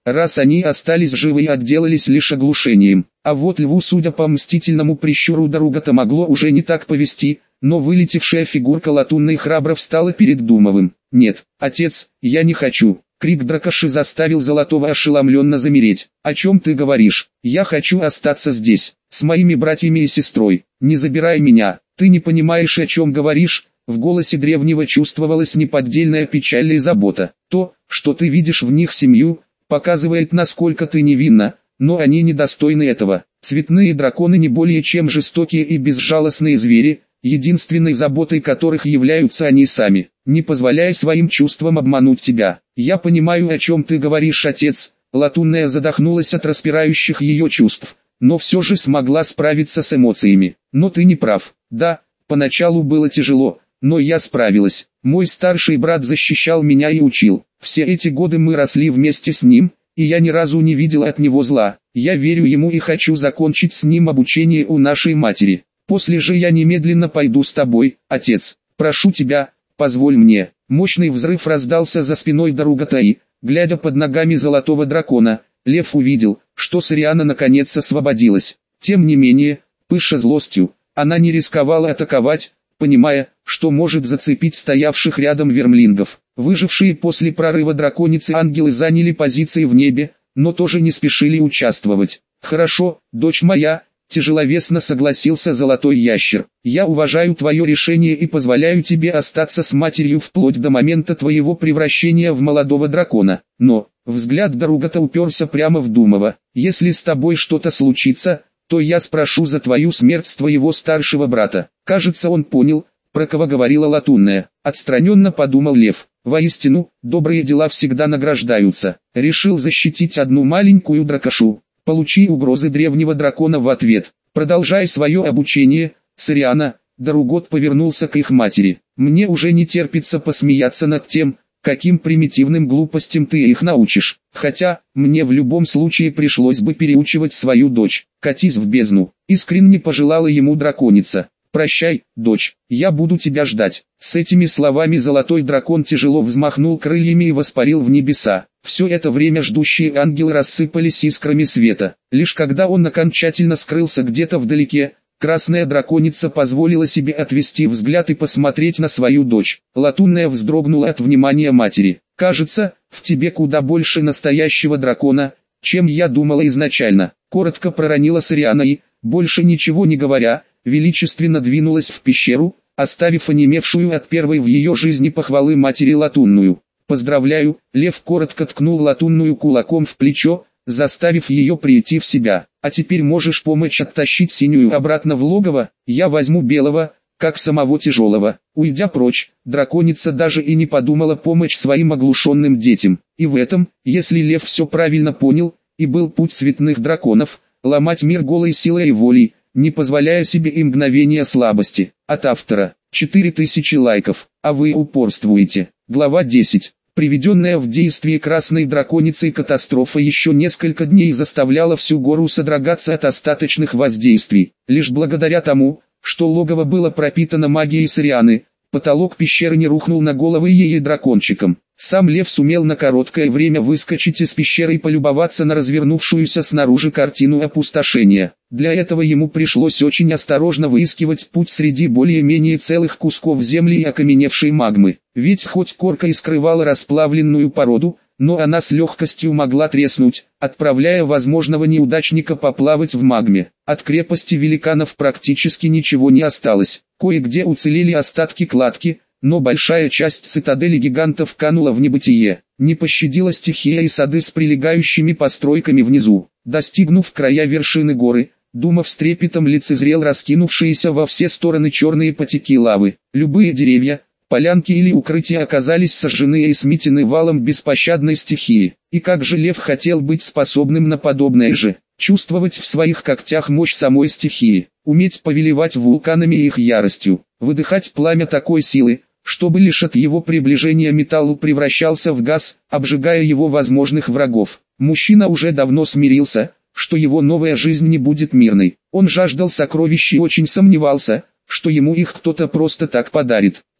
раз они остались живы и отделались лишь оглушением. А вот льву, судя по мстительному прищуру Даругата, могло уже не так повести, но вылетевшая фигурка латунной храбро встала перед Думовым. «Нет, отец, я не хочу». Крик Дракоши заставил Золотого ошеломленно замереть. «О чем ты говоришь? Я хочу остаться здесь, с моими братьями и сестрой. Не забирай меня, ты не понимаешь, о чем говоришь». В голосе древнего чувствовалась неподдельная печаль и забота. «То, что ты видишь в них семью, показывает, насколько ты невинна, но они недостойны этого. Цветные драконы не более чем жестокие и безжалостные звери, единственной заботой которых являются они сами. Не позволяй своим чувствам обмануть тебя. Я понимаю, о чем ты говоришь, отец». Латунная задохнулась от распирающих ее чувств, но все же смогла справиться с эмоциями. «Но ты не прав. Да, поначалу было тяжело, но я справилась. Мой старший брат защищал меня и учил. Все эти годы мы росли вместе с ним, и я ни разу не видела от него зла. Я верю ему и хочу закончить с ним обучение у нашей матери. После же я немедленно пойду с тобой, отец. Прошу тебя, позволь мне». Мощный взрыв раздался за спиной Даругата и, глядя под ногами Золотого Дракона, Лев увидел, что Сириана наконец освободилась. Тем не менее, пыша злостью, она не рисковала атаковать, понимая, что может зацепить стоявших рядом вермлингов. Выжившие после прорыва драконицы ангелы заняли позиции в небе, но тоже не спешили участвовать. «Хорошо, дочь моя», — тяжеловесно согласился Золотой Ящер. «Я уважаю твое решение и позволяю тебе остаться с матерью вплоть до момента твоего превращения в молодого дракона. Но...» Взгляд Даругата уперся прямо в Думова. «Если с тобой что-то случится, то я спрошу за твою смерть с твоего старшего брата». Кажется, он понял, про кого говорила Латунная. Отстраненно подумал Лев. Воистину, добрые дела всегда награждаются. Решил защитить одну маленькую дракошу. Получи угрозы древнего дракона в ответ. Продолжай свое обучение, Сириана. Даругот повернулся к их матери. Мне уже не терпится посмеяться над тем, каким примитивным глупостям ты их научишь. Хотя, мне в любом случае пришлось бы переучивать свою дочь. Катись в бездну. Искренне пожелала ему драконица. «Прощай, дочь, я буду тебя ждать». С этими словами Золотой Дракон тяжело взмахнул крыльями и воспарил в небеса. Все это время ждущие ангелы рассыпались искрами света. Лишь когда он окончательно скрылся где-то вдалеке, Красная Драконица позволила себе отвести взгляд и посмотреть на свою дочь. Латунная вздрогнула от внимания матери. «Кажется, в тебе куда больше настоящего дракона, чем я думала изначально», — коротко проронила Сириана и, больше ничего не говоря, величественно двинулась в пещеру, оставив онемевшую от первой в ее жизни похвалы матери Латунную. «Поздравляю», — Лев коротко ткнул Латунную кулаком в плечо, заставив ее прийти в себя. «А теперь можешь помочь оттащить Синюю обратно в логово, я возьму Белого, как самого тяжелого». Уйдя прочь, драконица даже и не подумала помочь своим оглушенным детям. И в этом, если Лев все правильно понял, и был путь цветных драконов, ломать мир голой силой и волей, не позволяя себе и мгновения слабости. От автора. 4000 лайков. А вы упорствуете. Глава 10. Приведенная в действие Красной Драконицей катастрофа еще несколько дней заставляла всю гору содрогаться от остаточных воздействий. Лишь благодаря тому, что логово было пропитано магией Сирианы, потолок пещеры не рухнул на головы ей и дракончикам. Сам Лев сумел на короткое время выскочить из пещеры и полюбоваться на развернувшуюся снаружи картину опустошения. Для этого ему пришлось очень осторожно выискивать путь среди более-менее целых кусков земли и окаменевшей магмы. Ведь хоть корка и скрывала расплавленную породу, но она с легкостью могла треснуть, отправляя возможного неудачника поплавать в магме. От крепости великанов практически ничего не осталось. Кое-где уцелели остатки кладки, но большая часть цитадели гигантов канула в небытие. Не пощадила стихия и сады с прилегающими постройками внизу. Достигнув края вершины горы, Думов с трепетом лицезрел раскинувшиеся во все стороны черные потеки лавы. Любые деревья, полянки или укрытия оказались сожжены и сметены валом беспощадной стихии. И как же Лев хотел быть способным на подобное же, чувствовать в своих когтях мощь самой стихии, уметь повелевать вулканами и их яростью, выдыхать пламя такой силы, чтобы лишь от его приближения металл превращался в газ, обжигая его возможных врагов. Мужчина уже давно смирился, что его новая жизнь не будет мирной. Он жаждал сокровищ и очень сомневался, что ему их кто-то просто так подарит.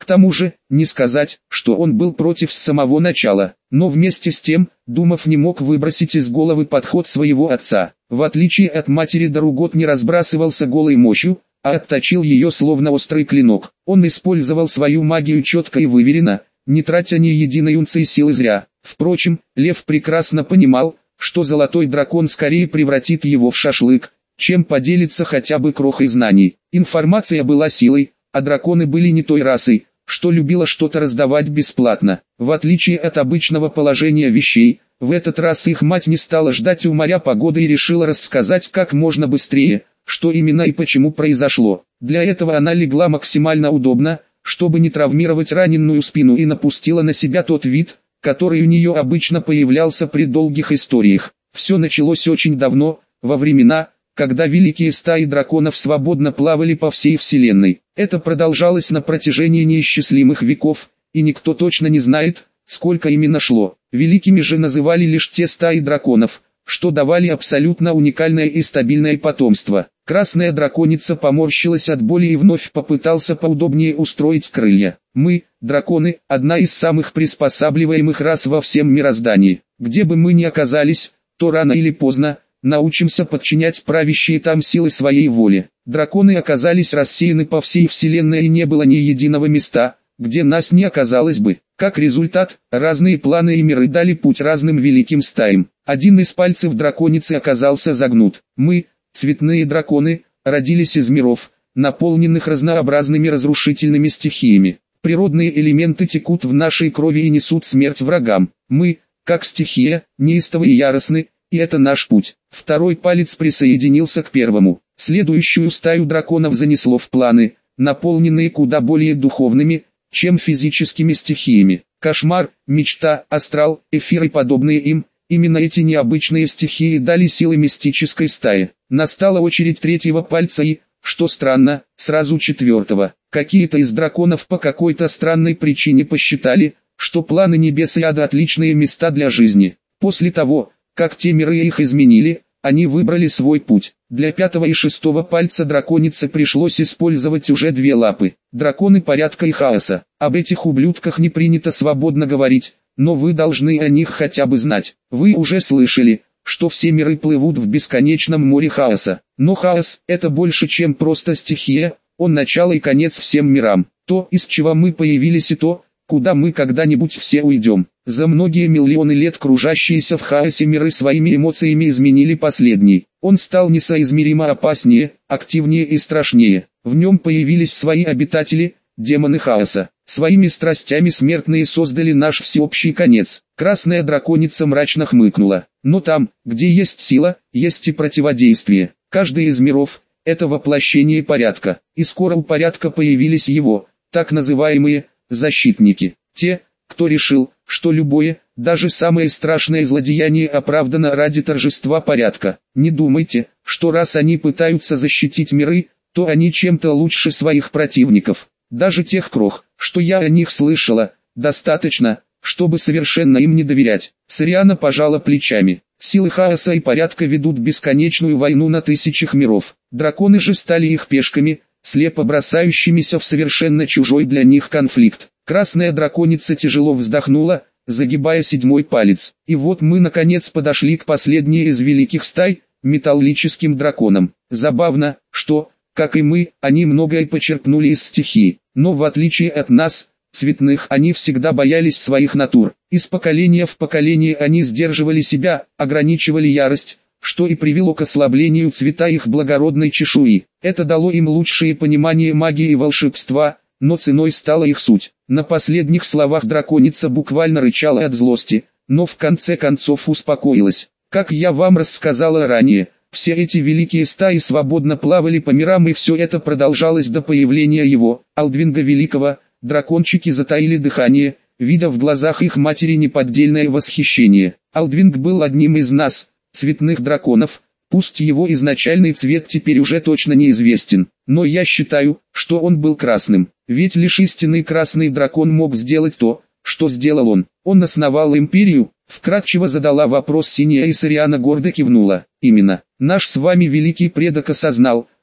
К тому же, не сказать, что он был против с самого начала, но вместе с тем, думав, не мог выбросить из головы подход своего отца. В отличие от матери, Даругот не разбрасывался голой мощью, а отточил ее словно острый клинок. Он использовал свою магию четко и выверенно, не тратя ни единой унции силы зря. Впрочем, Лев прекрасно понимал, что золотой дракон скорее превратит его в шашлык, чем поделится хотя бы крохой знаний. Информация была силой, а драконы были не той расой, что любила что-то раздавать бесплатно. В отличие от обычного положения вещей, в этот раз их мать не стала ждать у моря погоды и решила рассказать как можно быстрее, что именно и почему произошло. Для этого она легла максимально удобно, чтобы не травмировать раненую спину, и напустила на себя тот вид, который у нее обычно появлялся при долгих историях. Все началось очень давно, во времена, когда великие стаи драконов свободно плавали по всей вселенной. Это продолжалось на протяжении неисчислимых веков, и никто точно не знает, сколько именно шло. Великими же называли лишь те стаи драконов, что давали абсолютно уникальное и стабильное потомство. Красная драконица поморщилась от боли и вновь попытался поудобнее устроить крылья. Мы, драконы, одна из самых приспосабливаемых рас во всем мироздании. Где бы мы ни оказались, то рано или поздно научимся подчинять правящие там силы своей воле. Драконы оказались рассеяны по всей вселенной, и не было ни единого места, где нас не оказалось бы. Как результат, разные планы и миры дали путь разным великим стаям. Один из пальцев драконицы оказался загнут. Мы, цветные драконы, родились из миров, наполненных разнообразными разрушительными стихиями. Природные элементы текут в нашей крови и несут смерть врагам. Мы, как стихия, неистовы и яростны, и это наш путь. Второй палец присоединился к первому. Следующую стаю драконов занесло в планы, наполненные куда более духовными, чем физическими стихиями. Кошмар, мечта, астрал, эфир и подобные им, именно эти необычные стихии дали силы мистической стае. Настала очередь третьего пальца и, что странно, сразу четвертого. Какие-то из драконов по какой-то странной причине посчитали, что планы небес и ада отличные места для жизни. После того, как те миры их изменили, они выбрали свой путь. Для пятого и шестого пальца драконице пришлось использовать уже две лапы. Драконы порядка и хаоса. Об этих ублюдках не принято свободно говорить, но вы должны о них хотя бы знать. Вы уже слышали, что все миры плывут в бесконечном море хаоса. Но хаос – это больше, чем просто стихия, он начало и конец всем мирам. То, из чего мы появились, и то, куда мы когда-нибудь все уйдем. За многие миллионы лет кружащиеся в хаосе миры своими эмоциями изменили последний. Он стал несоизмеримо опаснее, активнее и страшнее. В нем появились свои обитатели, демоны хаоса. Своими страстями смертные создали наш всеобщий конец. Красная драконица мрачно хмыкнула. Но там, где есть сила, есть и противодействие. Каждый из миров – это воплощение порядка. И скоро у порядка появились его, так называемые, защитники. Те, кто решил, что любое, даже самое страшное злодеяние оправдано ради торжества порядка. Не думайте, что раз они пытаются защитить миры, то они чем-то лучше своих противников. Даже тех крох, что я о них слышала, достаточно, чтобы совершенно им не доверять. Сириана пожала плечами. Силы хаоса и порядка ведут бесконечную войну на тысячах миров. Драконы же стали их пешками, слепо бросающимися в совершенно чужой для них конфликт. Красная драконица тяжело вздохнула, загибая седьмой палец. И вот мы наконец подошли к последней из великих стай, металлическим драконам. Забавно, что, как и мы, они многое почерпнули из стихии. Но в отличие от нас, цветных, они всегда боялись своих натур. Из поколения в поколение они сдерживали себя, ограничивали ярость, что и привело к ослаблению цвета их благородной чешуи. Это дало им лучшее понимание магии и волшебства, но ценой стала их суть. На последних словах драконица буквально рычала от злости, но в конце концов успокоилась. Как я вам рассказала ранее, все эти великие стаи свободно плавали по мирам, и все это продолжалось до появления его, Алдвинга Великого. Дракончики затаили дыхание, видя в глазах их матери неподдельное восхищение. Алдвинг был одним из нас, цветных драконов, пусть его изначальный цвет теперь уже точно неизвестен, но я считаю, что он был красным, ведь лишь истинный красный дракон мог сделать то, что сделал он. Он основал империю, вкратчиво задала вопрос синяя, и Сириана гордо кивнула. Именно, наш с вами великий предок осознал,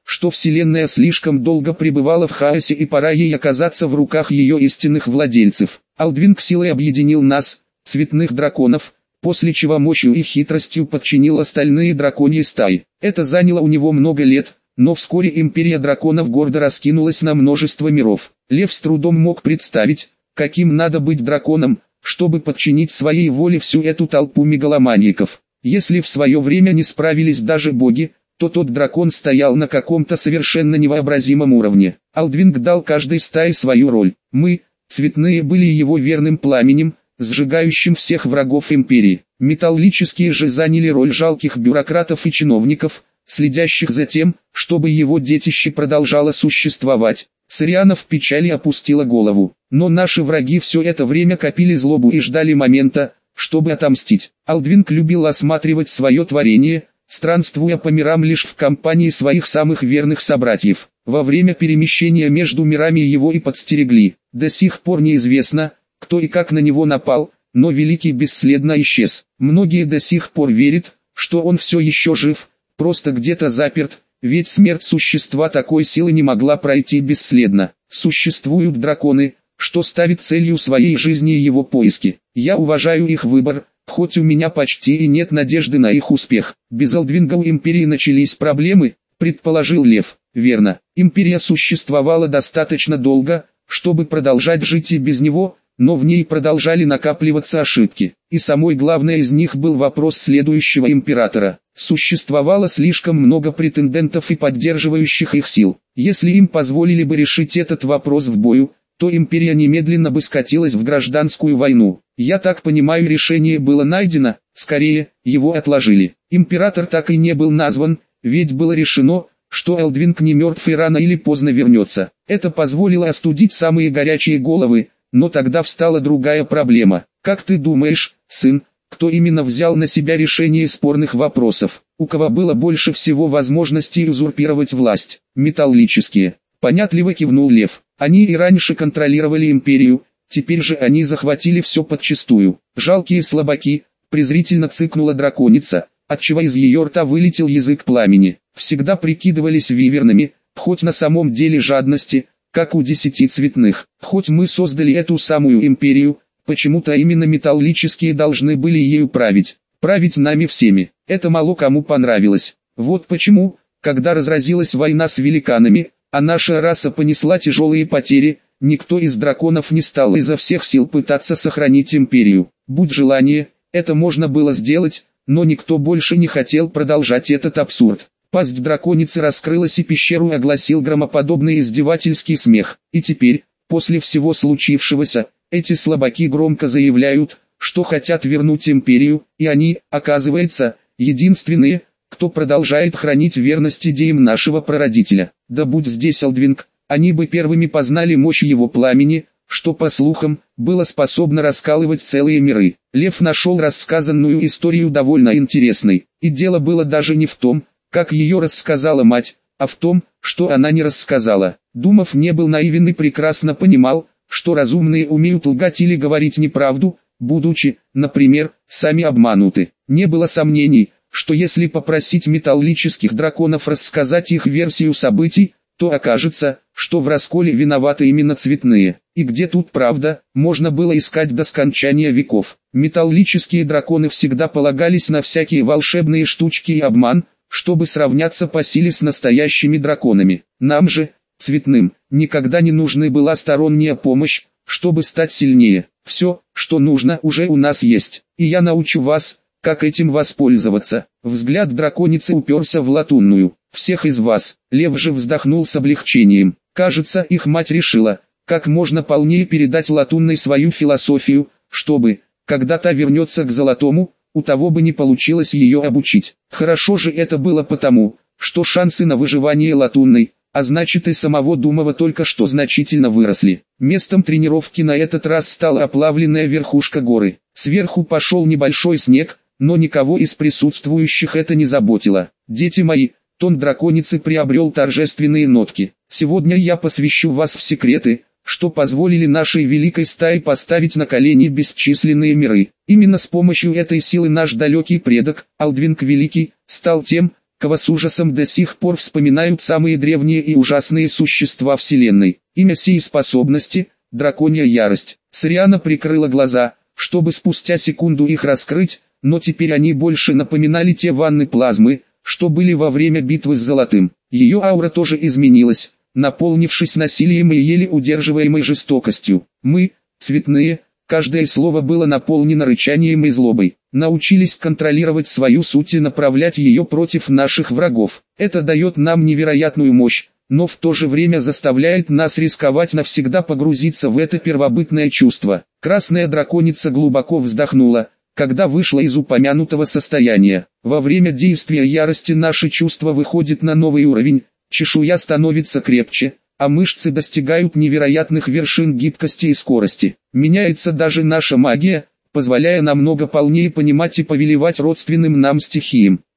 что Вселенная слишком долго пребывала в хаосе и пора ей оказаться в руках ее истинных владельцев. Алдвинг силой объединил нас, цветных драконов, после чего мощью и хитростью подчинил остальные драконьи стаи. Это заняло у него много лет, но вскоре империя драконов гордо раскинулась на множество миров. Лев с трудом мог представить, каким надо быть драконом, чтобы подчинить своей воле всю эту толпу мегаломаньяков. Если в свое время не справились даже боги, то тот дракон стоял на каком-то совершенно невообразимом уровне. Алдвинг дал каждой стае свою роль. Мы, цветные, были его верным пламенем, сжигающим всех врагов империи. Металлические же заняли роль жалких бюрократов и чиновников, следящих за тем, чтобы его детище продолжало существовать. Сариана в печали опустила голову. Но наши враги все это время копили злобу и ждали момента, чтобы отомстить. Алдвинг любил осматривать свое творение, странствуя по мирам лишь в компании своих самых верных собратьев. Во время перемещения между мирами его и подстерегли. До сих пор неизвестно, кто и как на него напал, но Великий бесследно исчез. Многие до сих пор верят, что он все еще жив, просто где-то заперт, ведь смерть существа такой силы не могла пройти бесследно. Существуют драконы, что ставят целью своей жизни его поиски. Я уважаю их выбор, хоть у меня почти и нет надежды на их успех. Без Алдвинга у империи начались проблемы, предположил Лев. Верно, империя существовала достаточно долго, чтобы продолжать жить и без него, но в ней продолжали накапливаться ошибки. И самой главной из них был вопрос следующего императора. Существовало слишком много претендентов и поддерживающих их сил. Если им позволили бы решить этот вопрос в бою, то империя немедленно бы скатилась в гражданскую войну. Я так понимаю, решение было найдено, скорее, его отложили. Император так и не был назван, ведь было решено, что Алдвинг не мертв и рано или поздно вернется. Это позволило остудить самые горячие головы, но тогда встала другая проблема. Как ты думаешь, сын, кто именно взял на себя решение спорных вопросов? У кого было больше всего возможностей узурпировать власть? Металлические. Понятливо кивнул Лев. Они и раньше контролировали империю, теперь же они захватили все подчистую. Жалкие слабаки, презрительно цыкнула драконица, отчего из ее рта вылетел язык пламени. Всегда прикидывались вивернами, хоть на самом деле жадности, как у 10 цветных. Хоть мы создали эту самую империю, почему-то именно металлические должны были ею править. Править нами всеми. Это мало кому понравилось. Вот почему, когда разразилась война с великанами, а наша раса понесла тяжелые потери, никто из драконов не стал изо всех сил пытаться сохранить империю. Будь желание, это можно было сделать, но никто больше не хотел продолжать этот абсурд. Пасть драконицы раскрылась и пещеру огласил громоподобный издевательский смех. И теперь, после всего случившегося, эти слабаки громко заявляют, что хотят вернуть империю, и они, оказывается, единственные, кто продолжает хранить верность идеям нашего прародителя. Да будь здесь Алдвинг, они бы первыми познали мощь его пламени, что, по слухам, было способно раскалывать целые миры. Лев нашел рассказанную историю довольно интересной, и дело было даже не в том, как ее рассказала мать, а в том, что она не рассказала. Думов не был наивен и прекрасно понимал, что разумные умеют лгать или говорить неправду, будучи, например, сами обмануты. Не было сомнений, что если попросить металлических драконов рассказать их версию событий, то окажется, что в расколе виноваты именно цветные. И где тут правда, можно было искать до скончания веков. Металлические драконы всегда полагались на всякие волшебные штучки и обман, чтобы сравняться по силе с настоящими драконами. Нам же, цветным, никогда не нужна была сторонняя помощь, чтобы стать сильнее. Все, что нужно, уже у нас есть, и я научу вас, как этим воспользоваться. Взгляд драконицы уперся в латунную. Всех из вас. Лев же вздохнул с облегчением. Кажется, их мать решила, как можно полнее передать латунной свою философию, чтобы, когда та вернется к золотому, у того бы не получилось ее обучить. Хорошо же это было потому, что шансы на выживание латунной, а значит и самого Думова только что значительно выросли. Местом тренировки на этот раз стала оплавленная верхушка горы. Сверху пошел небольшой снег, но никого из присутствующих это не заботило. Дети мои, тон драконицы приобрел торжественные нотки. Сегодня я посвящу вас в секреты, что позволили нашей великой стае поставить на колени бесчисленные миры. Именно с помощью этой силы наш далекий предок, Алдвинг Великий, стал тем, кого с ужасом до сих пор вспоминают самые древние и ужасные существа Вселенной. Имя сей способности – драконья ярость. Сриана прикрыла глаза, чтобы спустя секунду их раскрыть, но теперь они больше напоминали те ванны плазмы, что были во время битвы с Золотым. Ее аура тоже изменилась, наполнившись насилием и еле удерживаемой жестокостью. Мы, цветные, каждое слово было наполнено рычанием и злобой. Научились контролировать свою суть и направлять ее против наших врагов. Это дает нам невероятную мощь, но в то же время заставляет нас рисковать навсегда погрузиться в это первобытное чувство. Красная драконица глубоко вздохнула, когда вышла из упомянутого состояния. Во время действия ярости наше чувство выходит на новый уровень, чешуя становится крепче, а мышцы достигают невероятных вершин гибкости и скорости. Меняется даже наша магия, позволяя намного полнее понимать и повелевать родственным нам стихиям.